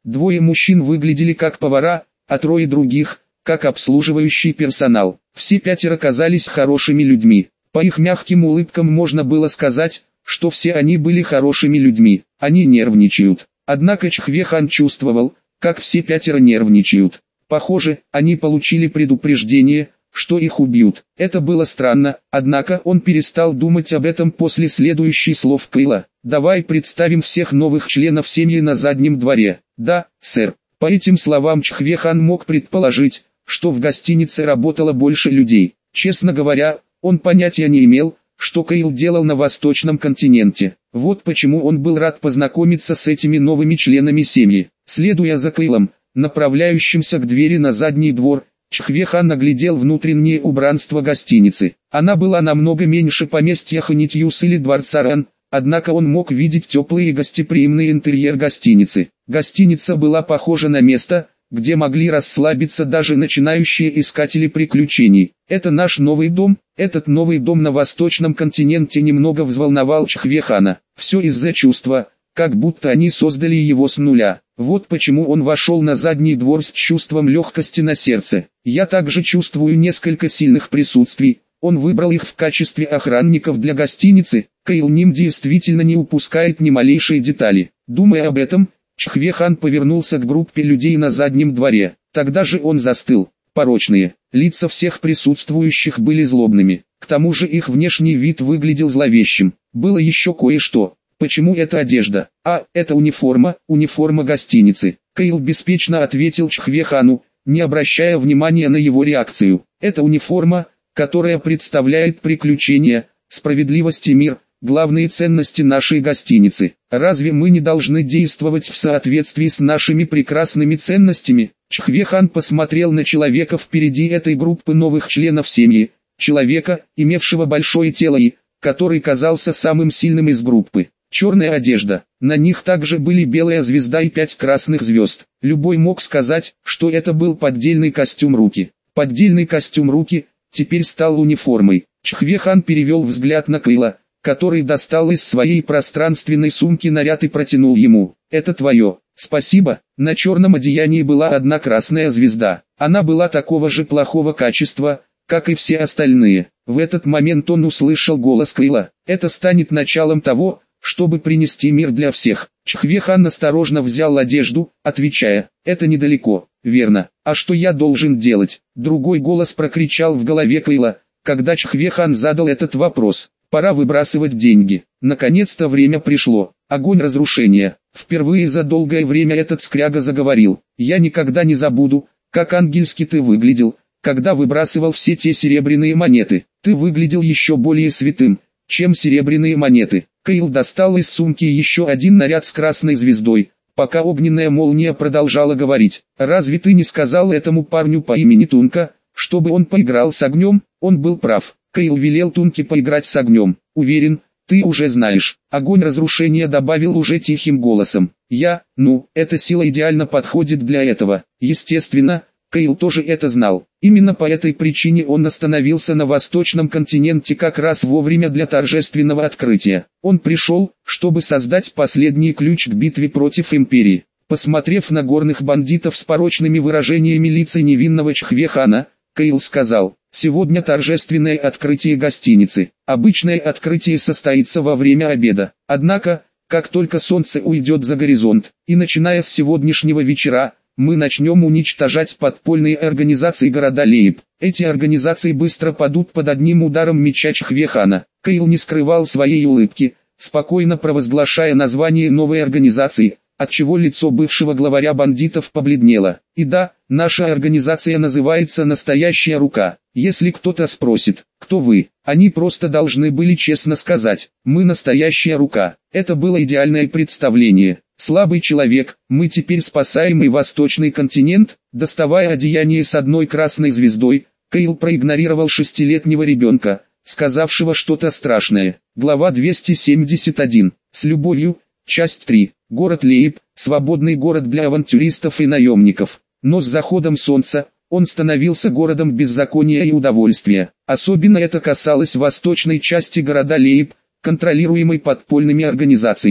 Двое мужчин выглядели как повара, а трое других – как обслуживающий персонал. Все пятеро казались хорошими людьми. По их мягким улыбкам можно было сказать, что все они были хорошими людьми. Они нервничают. Однако Чхве-хан чувствовал, как все пятеро нервничают. Похоже, они получили предупреждение, что их убьют. Это было странно, однако он перестал думать об этом после следующих слов Кейла. «Давай представим всех новых членов семьи на заднем дворе». «Да, сэр». По этим словам Чхве-хан мог предположить, что в гостинице работало больше людей. Честно говоря, он понятия не имел, что Кейл делал на восточном континенте. Вот почему он был рад познакомиться с этими новыми членами семьи. Следуя за Кейлом, направляющимся к двери на задний двор, Чхве-хан оглядел внутреннее убранство гостиницы. Она была намного меньше поместья Ханитьюс или дворца Ран, однако он мог видеть теплый и гостеприимный интерьер гостиницы. Гостиница была похожа на место, где могли расслабиться даже начинающие искатели приключений. «Это наш новый дом». Этот новый дом на восточном континенте немного взволновал Чхве-хана. Все из-за чувства, как будто они создали его с нуля. Вот почему он вошел на задний двор с чувством легкости на сердце. «Я также чувствую несколько сильных присутствий». Он выбрал их в качестве охранников для гостиницы. Кейл Ним действительно не упускает ни малейшей детали. Думая об этом, Чхве-хан повернулся к группе людей на заднем дворе. Тогда же он застыл. Порочные. Лица всех присутствующих были злобными. К тому же их внешний вид выглядел зловещим. Было еще кое-что. Почему эта одежда? А, это униформа, униформа гостиницы. Кейл беспечно ответил Чхве-хану, не обращая внимания на его реакцию. Это униформа, которая представляет приключения, справедливость и мир, главные ценности нашей гостиницы. Разве мы не должны действовать в соответствии с нашими прекрасными ценностями? Чхве-хан посмотрел на человека впереди этой группы новых членов семьи, человека, имевшего большое тело и, который казался самым сильным из группы. Черная одежда, на них также были белая звезда и пять красных звезд. Любой мог сказать, что это был поддельный костюм Руки. Поддельный костюм Руки теперь стал униформой. Чхве-хан перевел взгляд на Кейла, который достал из своей пространственной сумки наряд и протянул ему. «Это твое, спасибо». На черном одеянии была одна красная звезда. Она была такого же плохого качества, как и все остальные. В этот момент он услышал голос Кейла. «Это станет началом того, чтобы принести мир для всех». Чхве-хан осторожно взял одежду, отвечая: «Это недалеко». «Верно. А что я должен делать?» Другой голос прокричал в голове Кейла, когда Чхве-хан задал этот вопрос. «Пора выбрасывать деньги». Наконец-то время пришло. Огонь разрушения. Впервые за долгое время этот скряга заговорил. «Я никогда не забуду, как ангельски ты выглядел, когда выбрасывал все те серебряные монеты. Ты выглядел еще более святым, чем серебряные монеты». Кейл достал из сумки еще один наряд с красной звездой, пока огненная молния продолжала говорить. «Разве ты не сказал этому парню по имени Тунка, чтобы он поиграл с огнем?» Он был прав. Кейл велел Тунке поиграть с огнем. «Уверен, ты уже знаешь». Огонь разрушения добавил уже тихим голосом. «Я, ну, эта сила идеально подходит для этого». Естественно, Кейл тоже это знал. Именно по этой причине он остановился на восточном континенте как раз вовремя для торжественного открытия. Он пришел, чтобы создать последний ключ к битве против Империи. Посмотрев на горных бандитов с порочными выражениями лица невинного Чхве-хана, Кейл сказал: «Сегодня торжественное открытие гостиницы. Обычное открытие состоится во время обеда. Однако, как только солнце уйдет за горизонт, и начиная с сегодняшнего вечера, мы начнем уничтожать подпольные организации города Лейб. Эти организации быстро падут под одним ударом меча Чхве-хана». Кейл не скрывал своей улыбки, спокойно провозглашая название новой организации, отчего лицо бывшего главаря бандитов побледнело. «И да, наша организация называется «Настоящая рука». Если кто-то спросит, кто вы, они просто должны были честно сказать: мы настоящая рука». Это было идеальное представление. «Слабый человек, мы теперь спасаем и восточный континент». Доставая одеяние с одной красной звездой, Кейл проигнорировал шестилетнего ребенка, сказавшего что-то страшное. Глава двести семьдесят один. С любовью. Часть три. Город Лейб, свободный город для авантюристов и наемников. Но с заходом солнца, он становился городом беззакония и удовольствия. Особенно это касалось восточной части города Лейб, контролируемой подпольными организациями.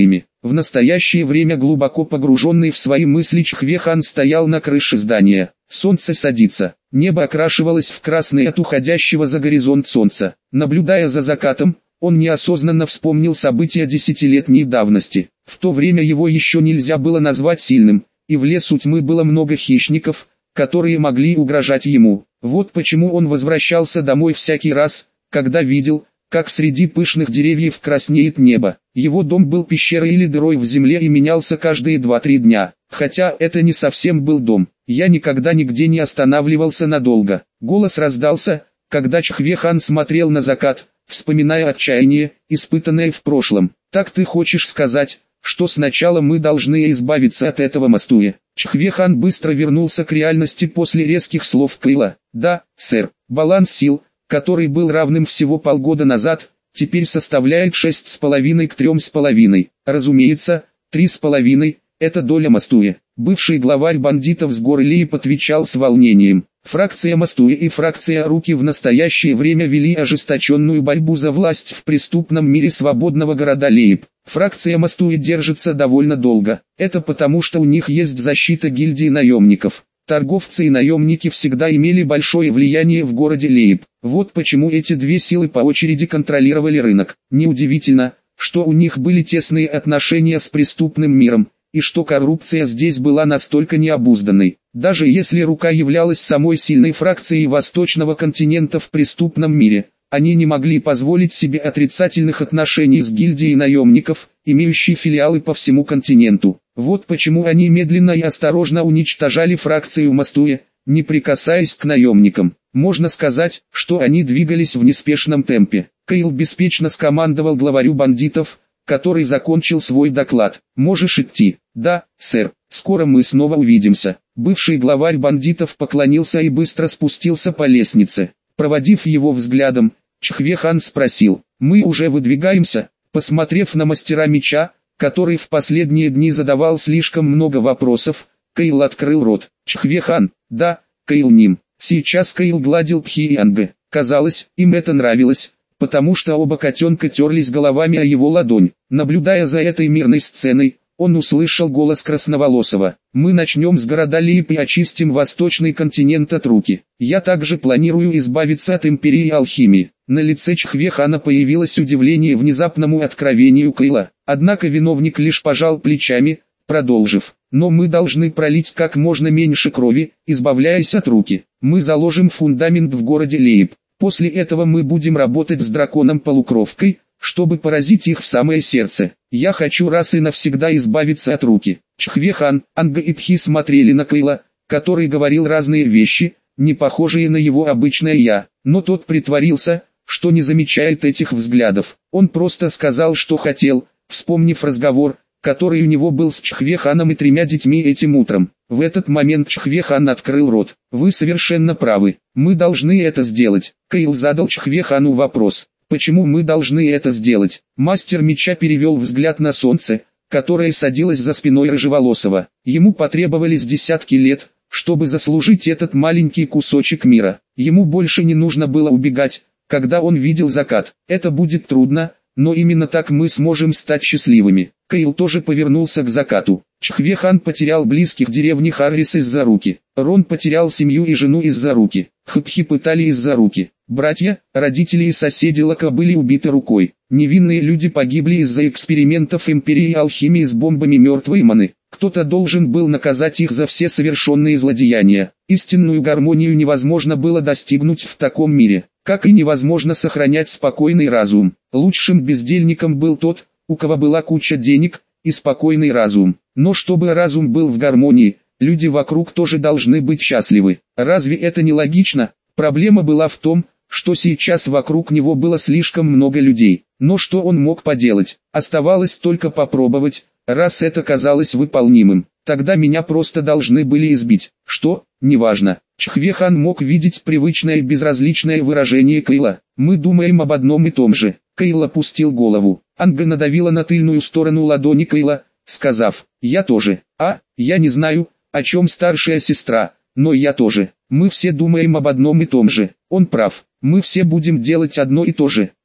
В настоящее время глубоко погруженный в свои мысли Чхве-хан стоял на крыше здания. Солнце садится, небо окрашивалось в красный от уходящего за горизонт солнца. Наблюдая за закатом, он неосознанно вспомнил события десятилетней давности. В то время его еще нельзя было назвать сильным, и в лесу тьмы было много хищников, которые могли угрожать ему. Вот почему он возвращался домой всякий раз, когда видел, как среди пышных деревьев краснеет небо. Его дом был пещерой или дырой в земле и менялся каждые два-три дня. Хотя это не совсем был дом. Я никогда нигде не останавливался надолго. Голос раздался, когда Чхве-хан смотрел на закат, вспоминая отчаяние, испытанное в прошлом. «Так ты хочешь сказать, что сначала мы должны избавиться от этого Мастуя?» Чхве-хан быстро вернулся к реальности после резких слов Кэйла. «Да, сэр, баланс сил, который был равным всего полгода назад, теперь составляет шесть с половиной к трем с половиной. Разумеется, три с половиной – это доля Мастуя». Бывший главарь бандитов с гор Лейп отвечал с волнением. Фракция Мастуя и фракция Руки в настоящее время вели ожесточенную борьбу за власть в преступном мире свободного города Лейп. Фракция Мастуя держится довольно долго. Это потому, что у них есть защита гильдии наемников. Торговцы и наемники всегда имели большое влияние в городе Лейп. Вот почему эти две силы по очереди контролировали рынок. Неудивительно, что у них были тесные отношения с преступным миром, и что коррупция здесь была настолько необузданной. Даже если Рука являлась самой сильной фракцией Восточного континента в преступном мире, они не могли позволить себе отрицательных отношений с гильдией наемников, имеющей филиалы по всему континенту. Вот почему они медленно и осторожно уничтожали фракцию Мастуя, не прикасаясь к наемникам. Можно сказать, что они двигались в неспешном темпе. Кэйл беспечно скомандовал главарю бандитов, который закончил свой доклад. «Можешь идти». «Да, сэр, скоро мы снова увидимся». Бывший главарь бандитов поклонился и быстро спустился по лестнице. Проводив его взглядом, Чхве-хан спросил: «Мы уже выдвигаемся?» Посмотрев на мастера меча, который в последние дни задавал слишком много вопросов, Кэйл открыл рот. «Чхве-хан, да, Кэйл Ним». Сейчас Кэйл гладил Пхиянга. Казалось, им это нравилось, потому что оба котенка терлись головами о его ладонь. Наблюдая за этой мирной сценой, он услышал голос Красноволосого. «Мы начнем с города Лейп и очистим восточный континент от Руки. Я также планирую избавиться от империи алхимии». На лице Чхве-хана появилось удивление внезапному откровению Кэйла. Однако виновник лишь пожал плечами, продолжив: «Но мы должны пролить как можно меньше крови, избавляясь от Руки. Мы заложим фундамент в городе Лейп. После этого мы будем работать с драконом-полукровкой, чтобы поразить их в самое сердце. Я хочу раз и навсегда избавиться от Руки». Чхве-хан, Анга и Пхи смотрели на Кэйла, который говорил разные вещи, не похожие на его обычное «я», но тот притворился, что не замечает этих взглядов. Он просто сказал, что хотел, вспомнив разговор, который у него был с Чхве-ханом и тремя детьми этим утром. В этот момент Чхве-хан открыл рот. «Вы совершенно правы, мы должны это сделать». Кэйл задал Чхве-хану вопрос: «Почему мы должны это сделать?» Мастер меча перевел взгляд на солнце, которое садилось за спиной Рыжеволосого. Ему потребовались десятки лет, чтобы заслужить этот маленький кусочек мира. Ему больше не нужно было убегать, когда он видел закат. Это будет трудно, но именно так мы сможем стать счастливыми. Кэйл тоже повернулся к закату. Чхве-хан потерял близких деревни Харрис из-за Руки. Рон потерял семью и жену из-за Руки. Хпхи пытали из-за Руки. Братья, родители и соседи Лака были убиты Рукой. Невинные люди погибли из-за экспериментов империи алхимии с бомбами мертвой маны. Кто-то должен был наказать их за все совершенные злодеяния. Истинную гармонию невозможно было достигнуть в таком мире, как и невозможно сохранять спокойный разум. Лучшим бездельником был тот, у кого была куча денег и спокойный разум. Но чтобы разум был в гармонии, люди вокруг тоже должны быть счастливы. Разве это не логично? Проблема была в том, что сейчас вокруг него было слишком много людей. Но что он мог поделать? Оставалось только попробовать, раз это казалось выполнимым. Тогда меня просто должны были избить. Что? Неважно. Чхве-хан мог видеть привычное безразличное выражение Кэйла. «Мы думаем об одном и том же». Кэйл опустил голову. Анга надавила на тыльную сторону ладони Кэйла, сказав: «Я тоже». «А, я не знаю, о чем старшая сестра, но я тоже. Мы все думаем об одном и том же». Он прав. Мы все будем делать одно и то же.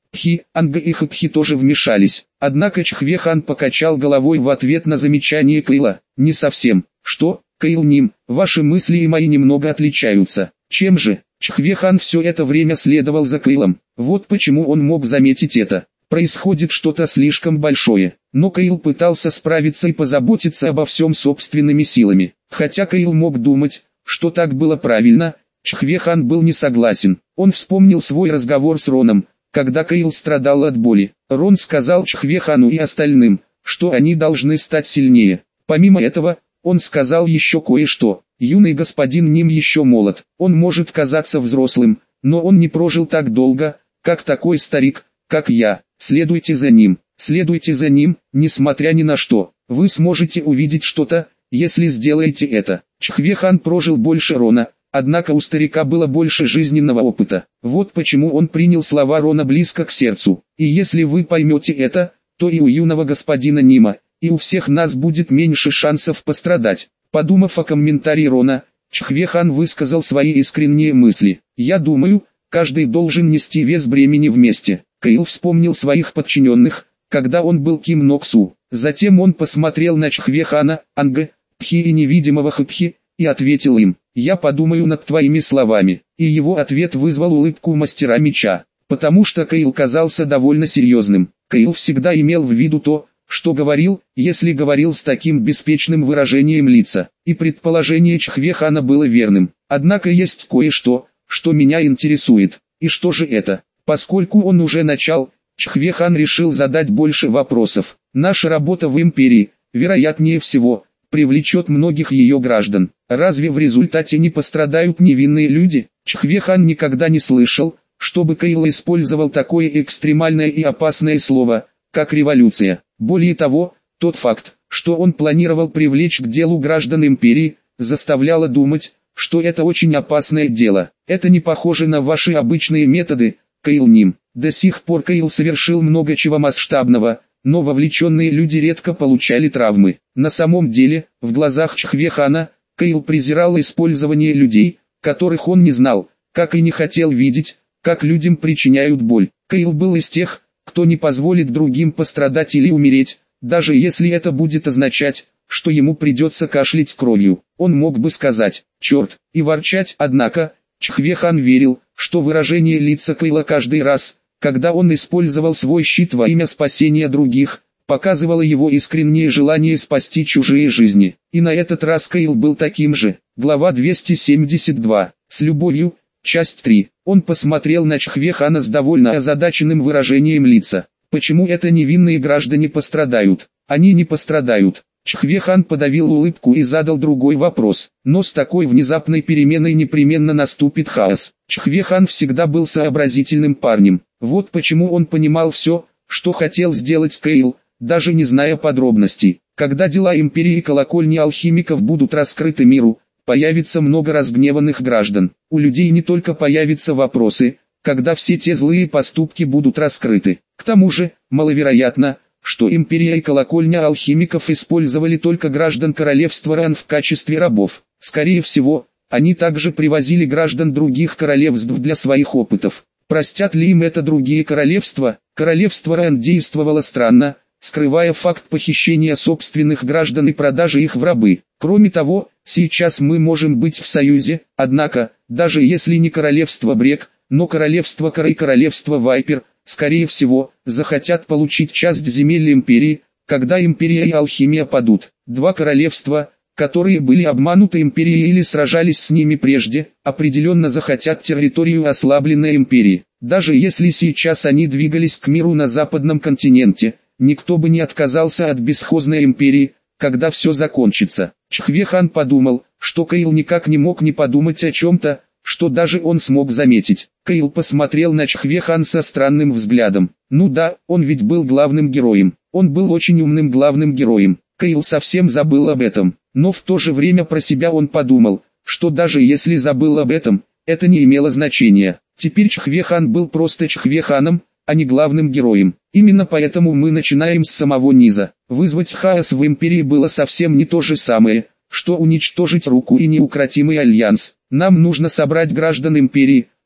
Пхи, Анга и Хапхи тоже вмешались. Однако Чхве-хан покачал головой в ответ на замечание Кейла. Не совсем. Что, Кейл Ним, ваши мысли и мои немного отличаются. Чем же? Чхве-хан все это время следовал за Кейлом. Вот почему он мог заметить это. Происходит что-то слишком большое. Но Кейл пытался справиться и позаботиться обо всем собственными силами. Хотя Кейл мог думать, что так было правильно, Чхве-хан был не согласен. Он вспомнил свой разговор с Роном, когда Кейл страдал от боли. Рон сказал Чхве-хану и остальным, что они должны стать сильнее. Помимо этого, он сказал еще кое-что. Юный господин Ним еще молод, он может казаться взрослым, но он не прожил так долго, как такой старик, как я. Следуйте за ним, следуйте за ним, несмотря ни на что. Вы сможете увидеть что-то, если сделаете это. Чхве-хан прожил больше Рона, однако у старика было больше жизненного опыта. Вот почему он принял слова Рона близко к сердцу. И если вы поймете это, то и у юного господина Нима, и у всех нас будет меньше шансов пострадать. Подумав о комментарии Рона, Чхве-хан высказал свои искренние мысли. Я думаю, каждый должен нести вес бремени вместе. Кейл вспомнил своих подчиненных, когда он был Ким Ноксу. Затем он посмотрел на Чхве-хана, Анга, Пхи и невидимого Хапхи, и ответил им: «Я подумаю над твоими словами». И его ответ вызвал улыбку мастера меча, потому что Кейл казался довольно серьезным. Кейл всегда имел в виду то, что говорил, если говорил с таким беспечным выражением лица. И предположение Чхве-хана было верным. Однако есть кое-что, что меня интересует. И что же это? Поскольку он уже начал, Чхве-хан решил задать больше вопросов. Наша работа в империи, вероятнее всего, привлечет многих ее граждан. Разве в результате не пострадают невинные люди? Чхве-хан никогда не слышал, чтобы Кейл использовал такое экстремальное и опасное слово, как революция. Более того, тот факт, что он планировал привлечь к делу граждан империи, заставляло думать, что это очень опасное дело. Это не похоже на ваши обычные методы, Кейл Ним. До сих пор Кейл совершил много чего масштабного, но вовлеченные люди редко получали травмы. На самом деле, в глазах Чхве-хана, Кейл презирал использование людей, которых он не знал, как и не хотел видеть, как людям причиняют боль. Кейл был из тех, кто не позволит другим пострадать или умереть, даже если это будет означать, что ему придется кашлять кровью. Он мог бы сказать «черт» и ворчать, однако, Чхве-хан верил, что выражение лица Кейла каждый раз, когда он использовал свой щит во имя спасения других, показывало его искреннее желание спасти чужие жизни. И на этот раз Кейл был таким же. Глава двести семьдесят два. С любовью. Часть три. Он посмотрел на Чхве-хана с довольно озадаченным выражением лица. Почему это невинные граждане пострадают? Они не пострадают. Чхве-хан подавил улыбку и задал другой вопрос. Но с такой внезапной переменой непременно наступит хаос. Чхве-хан всегда был сообразительным парнем. Вот почему он понимал все, что хотел сделать Кейл, даже не зная подробностей. Когда дела империи и колокольни алхимиков будут раскрыты миру, появится много разгневанных граждан. У людей не только появятся вопросы, когда все те злые поступки будут раскрыты. К тому же, маловероятно, что империя и колокольня алхимиков использовали только граждан королевства Ран в качестве рабов. Скорее всего, они также привозили граждан других королевств для своих опытов. Простят ли им это другие королевства? Королевство Ран действовало странно, скрывая факт похищения собственных граждан и продажи их в рабы. Кроме того, сейчас мы можем быть в союзе, однако, даже если не королевство Брек, но королевство Кара и королевство Вайпер, скорее всего, захотят получить часть земель империи, когда империя и алхимия падут. Два королевства, которые были обмануты империей или сражались с ними прежде, определенно захотят территорию ослабленной империи. Даже если сейчас они двигались к миру на западном континенте, никто бы не отказался от бесхозной империи, когда все закончится. Чхве-хан подумал, что Кейл никак не мог не подумать о чем-то, что даже он смог заметить. Кейл посмотрел на Чхве-хан со странным взглядом. Ну да, он ведь был главным героем. Он был очень умным главным героем. Кейл совсем забыл об этом. Но в то же время про себя он подумал, что даже если забыл об этом, это не имело значения. Теперь Чхве-хан был просто Чхве-ханом, а не главным героем. Именно поэтому мы начинаем с самого низа. Вызвать хаос в империи было совсем не то же самое, что уничтожить руку и неукротимый альянс. Нам нужно собрать граждан империи,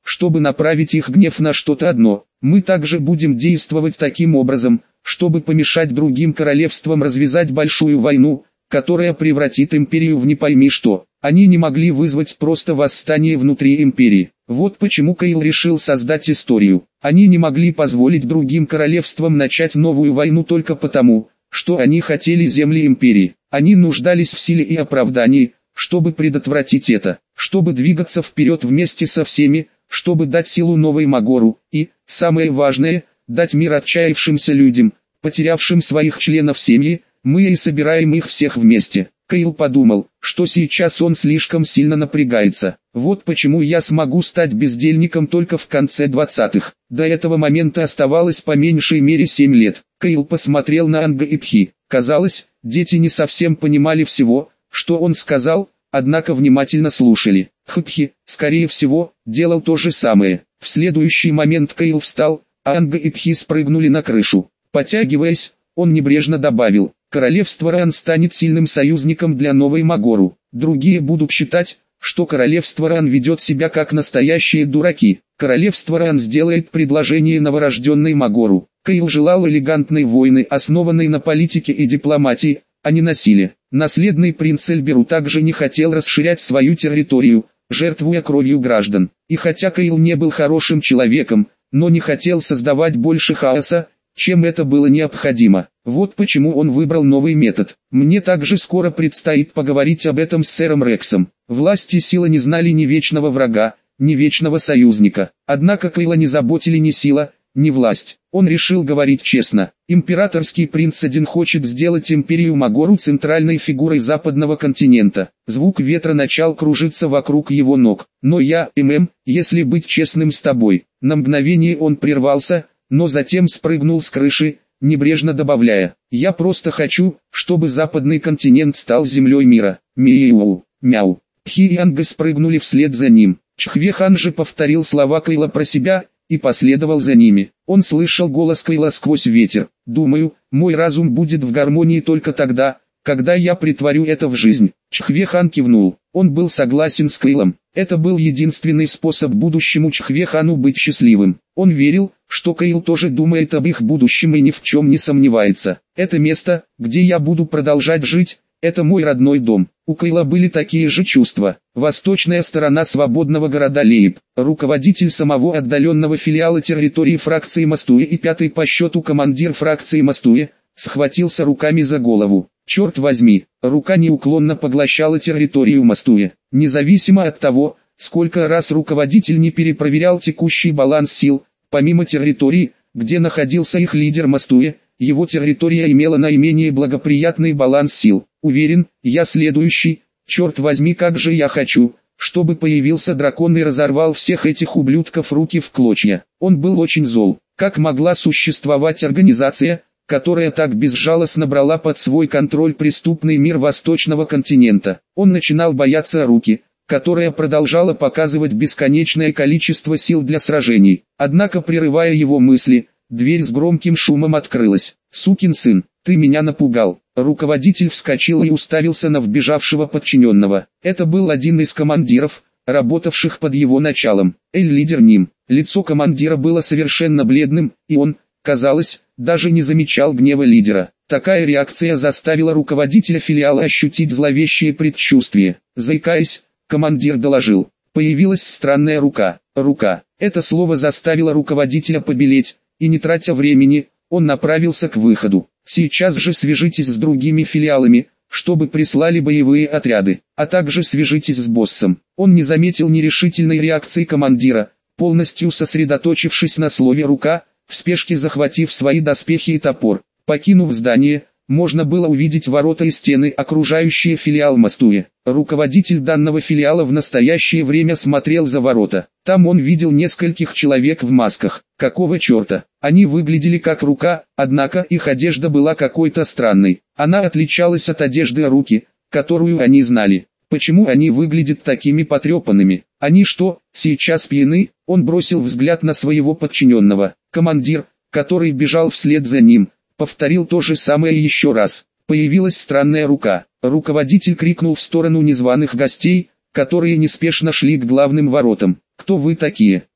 чтобы направить их гнев на что-то одно. Мы также будем действовать таким образом, чтобы помешать другим королевствам развязать большую войну, которая превратит империю в не пойми что. Они не могли вызвать просто восстание внутри империи. Вот почему Кейл решил создать историю. Они не могли позволить другим королевствам начать новую войну только потому, что они хотели земли империи. Они нуждались в силе и оправдании, чтобы предотвратить это, чтобы двигаться вперед вместе со всеми, чтобы дать силу новой Магору, и, самое важное, дать мир отчаявшимся людям, потерявшим своих членов семьи. Мы и собираем их всех вместе. Кейл подумал, что сейчас он слишком сильно напрягается. Вот почему я смогу стать бездельником только в конце двадцатых. До этого момента оставалось по меньшей мере семь лет. Кейл посмотрел на Анга и Пхи. Казалось, дети не совсем понимали всего, что он сказал, однако внимательно слушали. Хпхи, скорее всего, делал то же самое. В следующий момент Кейл встал, а Анга и Пхи спрыгнули на крышу. Потягиваясь, он небрежно добавил: королевство Ран станет сильным союзником для новой Магору. Другие будут считать, что королевство Ран ведет себя как настоящие дураки. Королевство Ран сделает предложение новорожденной Магору. Кейл желал элегантной войны, основанной на политике и дипломатии, а не на силе. Наследный принц Эльберу также не хотел расширять свою территорию, жертвуя кровью граждан. И хотя Кейл не был хорошим человеком, но не хотел создавать больше хаоса, чем это было необходимо. Вот почему он выбрал новый метод. Мне также скоро предстоит поговорить об этом с сэром Рексом. Власть и сила не знали ни вечного врага, ни вечного союзника. Однако Кейла не заботили ни сила, ни власть. Он решил говорить честно. Императорский принц Один хочет сделать империю Магору центральной фигурой западного континента. Звук ветра начал кружиться вокруг его ног. Но я, ММ, если быть честным с тобой. На мгновение он прервался, но затем спрыгнул с крыши, небрежно добавляя: «Я просто хочу, чтобы западный континент стал землей мира». Мяу, мяу. Пхи и Анга спрыгнули вслед за ним. Чхвехан же повторил слова Кейла про себя и последовал за ними. Он слышал голос Кейла сквозь ветер. «Думаю, мой разум будет в гармонии только тогда, когда я притворю это в жизнь». Чхвехан кивнул. Он был согласен с Кейлом. Это был единственный способ будущему Чхвехану быть счастливым. Он верил, что Кейл тоже думает об их будущем и ни в чем не сомневается. «Это место, где я буду продолжать жить, это мой родной дом». У Кейла были такие же чувства. Восточная сторона свободного города Лейб, руководитель самого отдаленного филиала территории фракции Мастуи и пятый по счету командир фракции Мастуи, схватился руками за голову. Черт возьми, рука неуклонно поглощала территорию Мастуи. Независимо от того, сколько раз руководитель не перепроверял текущий баланс сил, помимо территории, где находился их лидер Мастуи, его территория имела наименее благоприятный баланс сил. Уверен, я следующий. Черт возьми, как же я хочу, чтобы появился дракон и разорвал всех этих ублюдков руки в клочья. Он был очень зол. Как могла существовать организация, которая так безжалостно брала под свой контроль преступный мир Восточного континента? Он начинал бояться руки, которая продолжала показывать бесконечное количество сил для сражений. Однако, прерывая его мысли, дверь с громким шумом открылась. «Сукин сын, ты меня напугал». Руководитель вскочил и уставился на вбежавшего подчиненного. Это был один из командиров, работавших под его началом. Эль-лидер Ним. Лицо командира было совершенно бледным, и он, казалось, даже не замечал гнева лидера. Такая реакция заставила руководителя филиала ощутить зловещее предчувствие. Заикаясь, командир доложил: появилась странная рука. Рука. Это слово заставило руководителя побелеть, и не тратя времени, он направился к выходу. Сейчас же свяжитесь с другими филиалами, чтобы прислали боевые отряды, а также свяжитесь с боссом. Он не заметил нерешительной реакции командира, полностью сосредоточившись на слове «рука», в спешке захватив свои доспехи и топор. Покинув здание, можно было увидеть ворота и стены, окружающие филиал Мастуи. Руководитель данного филиала в настоящее время смотрел за ворота. Там он видел нескольких человек в масках. Какого черта? Они выглядели как рука, однако их одежда была какой-то странной. Она отличалась от одежды руки, которую они знали. Почему они выглядят такими потрепанными? Они что, сейчас пьяны? Он бросил взгляд на своего подчиненного. Командир, который бежал вслед за ним, повторил то же самое еще раз. Появилась странная рука. Руководитель крикнул в сторону незваных гостей, которые неспешно шли к главным воротам. «Кто вы такие?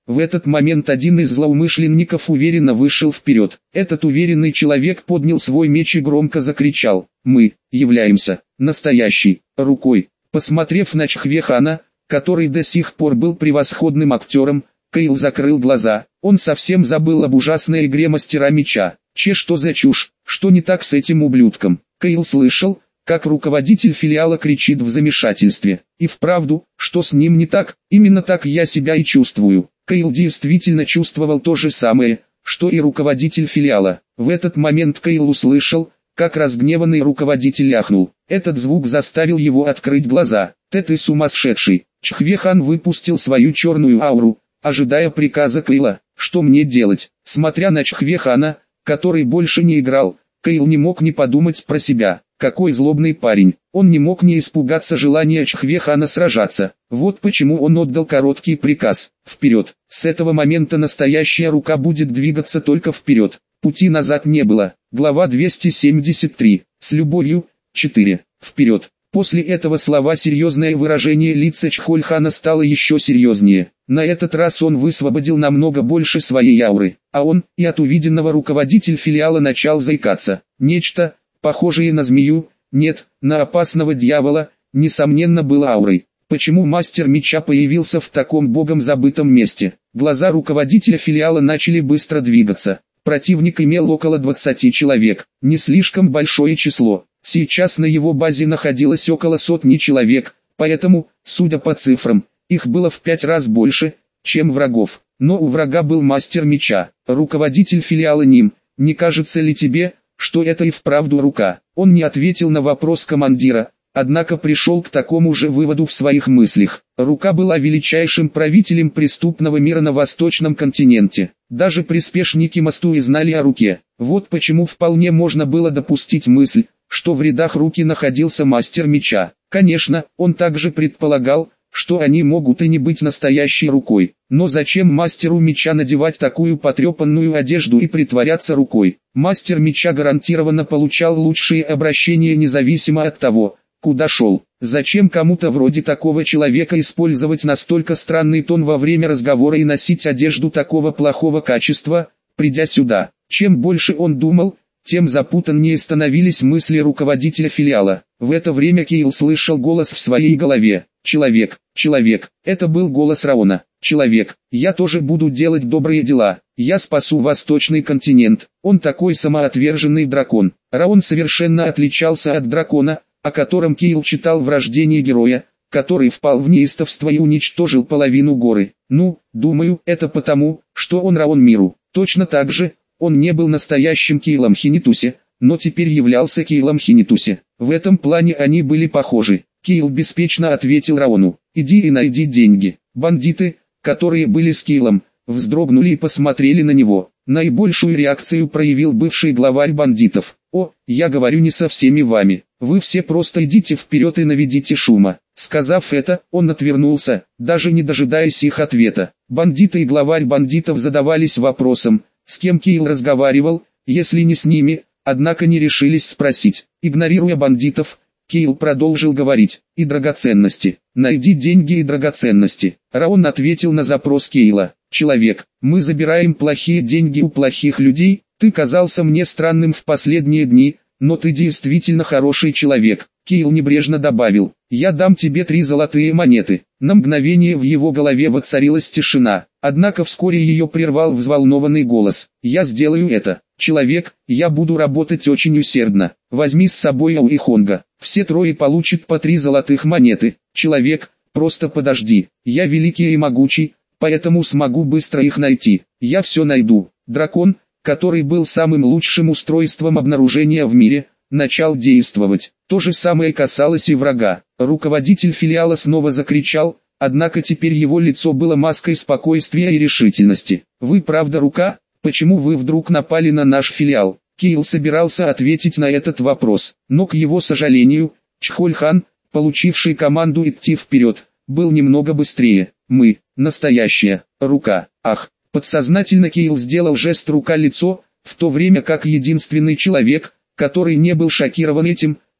В этот момент один из злоумышленников уверенно вышел вперед. Этот уверенный человек поднял свой меч и громко закричал: «Мы являемся настоящей рукой». Посмотрев на Чхве-хана, который до сих пор был превосходным актером, Кейл закрыл глаза. Он совсем забыл об ужасной игре мастера меча. Че, что за чушь? Что не так с этим ублюдком? Кейл слышал, как руководитель филиала кричит в замешательстве. И вправду, что с ним не так? Именно так я себя и чувствую. Кейл действительно чувствовал то же самое, что и руководитель филиала. В этот момент Кейл услышал, как разгневанный руководитель ахнул. Этот звук заставил его открыть глаза. «Ты ты сумасшедший!» Чхве-хан выпустил свою черную ауру, ожидая приказа Кейла. «Что мне делать?» Смотря на Чхве-хана, который больше не играл, Кейл не мог не подумать про себя. Какой злобный парень. Он не мог не испугаться желания Чхве-хана сражаться. Вот почему он отдал короткий приказ: «Вперед!» С этого момента настоящая рука будет двигаться только вперед. Пути назад не было. Глава двести семьдесят три. С любовью. четыре. Вперед. После этого слова серьезное выражение лица Чхоль-хана стало еще серьезнее. На этот раз он высвободил намного больше своей ауры, а он, и от увиденного руководитель филиала начал заикаться. Нечто, похожее на змею, нет, на опасного дьявола, несомненно было аурой. Почему мастер меча появился в таком богом забытом месте? Глаза руководителя филиала начали быстро двигаться. Противник имел около двадцати человек, не слишком большое число. Сейчас на его базе находилось около сотни человек, поэтому, судя по цифрам, их было в пять раз больше, чем врагов. Но у врага был мастер меча. Руководитель филиала Ним, не кажется ли тебе, что это и вправду рука? Он не ответил на вопрос командира, однако пришел к такому же выводу в своих мыслях. Рука была величайшим правителем преступного мира на восточном континенте. Даже приспешники Мастуи знали о руке. Вот почему вполне можно было допустить мысль, что в рядах руки находился мастер меча. Конечно, он также предполагал, что они могут и не быть настоящей рукой. Но зачем мастеру меча надевать такую потрепанную одежду и притворяться рукой? Мастер меча гарантированно получал лучшие обращения независимо от того, куда шел. Зачем кому-то вроде такого человека использовать настолько странный тон во время разговора и носить одежду такого плохого качества, придя сюда? Чем больше он думал, тем запутаннее становились мысли руководителя филиала. В это время Кейл слышал голос в своей голове. «Человек, человек», это был голос Раона. «Человек, я тоже буду делать добрые дела, я спасу восточный континент». Он такой самоотверженный дракон. Раон совершенно отличался от дракона, о котором Кейл читал в рождении героя, который впал в неистовство и уничтожил половину горы. Ну, думаю, это потому, что он Раон миру. Точно так же, он не был настоящим Кейлом Хинитусе, но теперь являлся Кейлом Хинитусе. В этом плане они были похожи. Кейл беспечно ответил Раону: «Иди и найди деньги». Бандиты, которые были с Кейлом, вздрогнули и посмотрели на него. Наибольшую реакцию проявил бывший главарь бандитов. «О, я говорю не со всеми вами, вы все просто идите вперед и наведите шума». Сказав это, он отвернулся, даже не дожидаясь их ответа. Бандиты и главарь бандитов задавались вопросом, с кем Кейл разговаривал, если не с ними, однако не решились спросить. Игнорируя бандитов, Кейл продолжил говорить: «И драгоценности. Найди деньги и драгоценности». Раон ответил на запрос Кейла: «Человек, мы забираем плохие деньги у плохих людей, ты казался мне странным в последние дни, но ты действительно хороший человек». Кейл небрежно добавил: «Я дам тебе три золотые монеты». На мгновение в его голове воцарилась тишина, однако вскоре ее прервал взволнованный голос: «Я сделаю это. Человек, я буду работать очень усердно. Возьми с собой Ау и Хонга. Все трое получат по три золотых монеты. Человек, просто подожди. Я великий и могучий, поэтому смогу быстро их найти. Я все найду». Дракон, который был самым лучшим устройством обнаружения в мире, начал действовать. То же самое касалось и врага. Руководитель филиала снова закричал, однако теперь его лицо было маской спокойствия и решительности. «Вы правда рука? Почему вы вдруг напали на наш филиал?» Кейл собирался ответить на этот вопрос, но, к его сожалению, Чхоль-хан, получивший команду идти вперед, был немного быстрее. «Мы, настоящая рука». Ах, подсознательно Кейл сделал жест рука-лицо, в то время как единственный человек, который не был шокирован этим,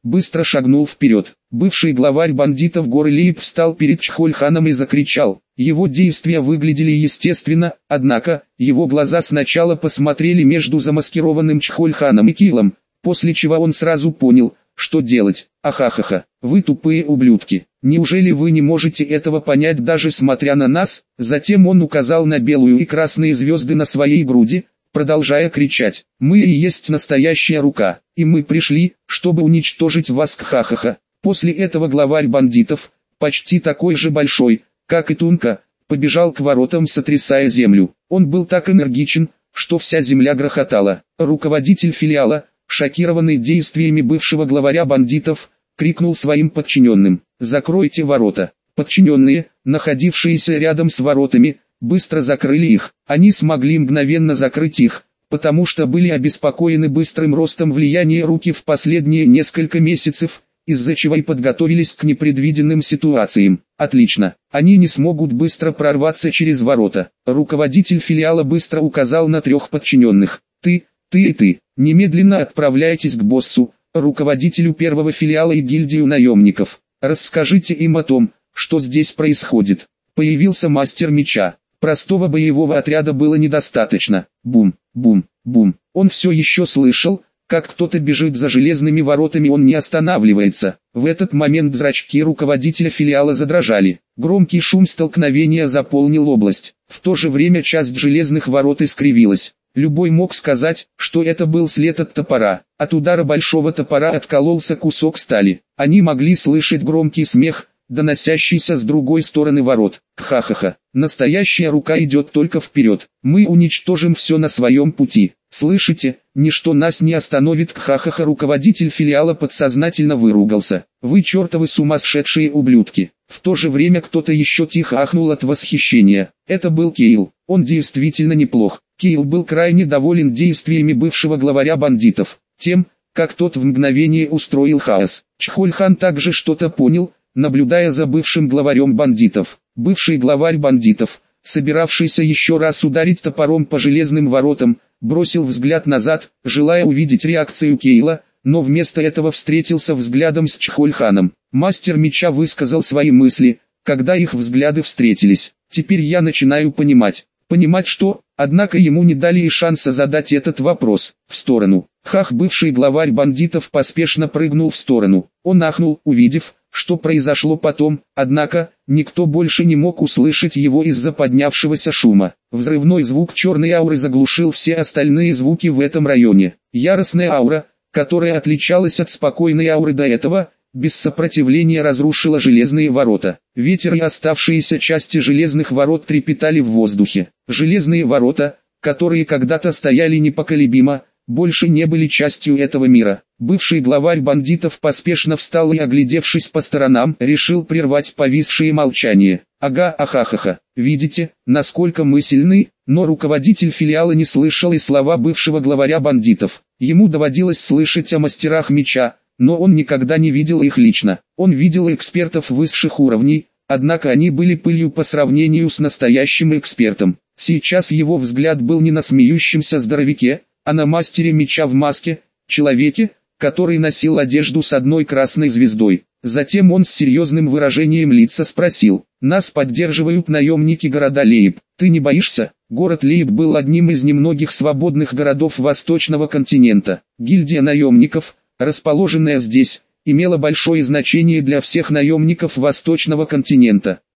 быстро шагнул вперед. Бывший главарь бандитов горы Лейб встал перед Чхольханом и закричал. Его действия выглядели естественно, однако, его глаза сначала посмотрели между замаскированным Чхольханом и Килом, после чего он сразу понял, что делать. Ахахаха, вы тупые ублюдки, неужели вы не можете этого понять даже смотря на нас? Затем он указал на белую и красные звезды на своей груди, продолжая кричать. Мы и есть настоящая рука, и мы пришли, чтобы уничтожить вас, кхахаха. После этого главарь бандитов, почти такой же большой, как и Тунка, побежал к воротам, сотрясая землю. Он был так энергичен, что вся земля грохотала. Руководитель филиала, шокированный действиями бывшего главаря бандитов, крикнул своим подчиненным: «Закройте ворота!». Подчиненные, находившиеся рядом с воротами, быстро закрыли их. Они смогли мгновенно закрыть их, потому что были обеспокоены быстрым ростом влияния руки в последние несколько месяцев, из-за чего и подготовились к непредвиденным ситуациям. Отлично, они не смогут быстро прорваться через ворота. Руководитель филиала быстро указал на трех подчиненных. Ты, ты и ты, немедленно отправляйтесь к боссу, руководителю первого филиала и гильдию наемников. Расскажите им о том, что здесь происходит. Появился мастер меча. Простого боевого отряда было недостаточно. Бум, бум, бум. Он все еще слышал, как кто-то бежит за железными воротами, он не останавливается. В этот момент зрачки руководителя филиала задрожали. Громкий шум столкновения заполнил область. В то же время часть железных ворот искривилась. Любой мог сказать, что это был след от топора. От удара большого топора откололся кусок стали. Они могли слышать громкий смех, доносящийся с другой стороны ворот. Ха-ха-ха, настоящая рука идет только вперед. Мы уничтожим все на своем пути. Слышите, ничто нас не остановит. Ха-ха-ха, руководитель филиала подсознательно выругался. Вы чертовы сумасшедшие ублюдки. В то же время кто-то еще тихо ахнул от восхищения. Это был Кейл. Он действительно неплох. Кейл был крайне доволен действиями бывшего главаря бандитов. Тем, как тот в мгновение устроил хаос. Чхольхан также что-то понял, наблюдая за бывшим главарем бандитов. Бывший главарь бандитов, собиравшийся еще раз ударить топором по железным воротам, бросил взгляд назад, желая увидеть реакцию Кейла, но вместо этого встретился взглядом с Чхольханом. Мастер меча высказал свои мысли, когда их взгляды встретились. Теперь я начинаю понимать. Понимать что? Однако ему не дали и шанса задать этот вопрос. В сторону. Хах, бывший главарь бандитов, поспешно прыгнул в сторону. Он ахнул, увидев, что произошло потом, однако, никто больше не мог услышать его из-за поднявшегося шума. Взрывной звук черной ауры заглушил все остальные звуки в этом районе. Яростная аура, которая отличалась от спокойной ауры до этого, без сопротивления разрушила железные ворота. Ветер и оставшиеся части железных ворот трепетали в воздухе. Железные ворота, которые когда-то стояли непоколебимо, больше не были частью этого мира. Бывший главарь бандитов поспешно встал и, оглядевшись по сторонам, решил прервать повисшее молчание. Ага, ахахаха, видите, насколько мы сильны? Но руководитель филиала не слышал и слова бывшего главаря бандитов. Ему доводилось слышать о мастерах меча, но он никогда не видел их лично. Он видел экспертов высших уровней, однако они были пылью по сравнению с настоящим экспертом. Сейчас его взгляд был не на смеющемся здоровяке, а на мастере меча в маске, человеке, который носил одежду с одной красной звездой. Затем он с серьезным выражением лица спросил: «Нас поддерживают наемники города Лейб. Ты не боишься?» Город Лейб был одним из немногих свободных городов Восточного континента. Гильдия наемников, расположенная здесь, имела большое значение для всех наемников Восточного континента.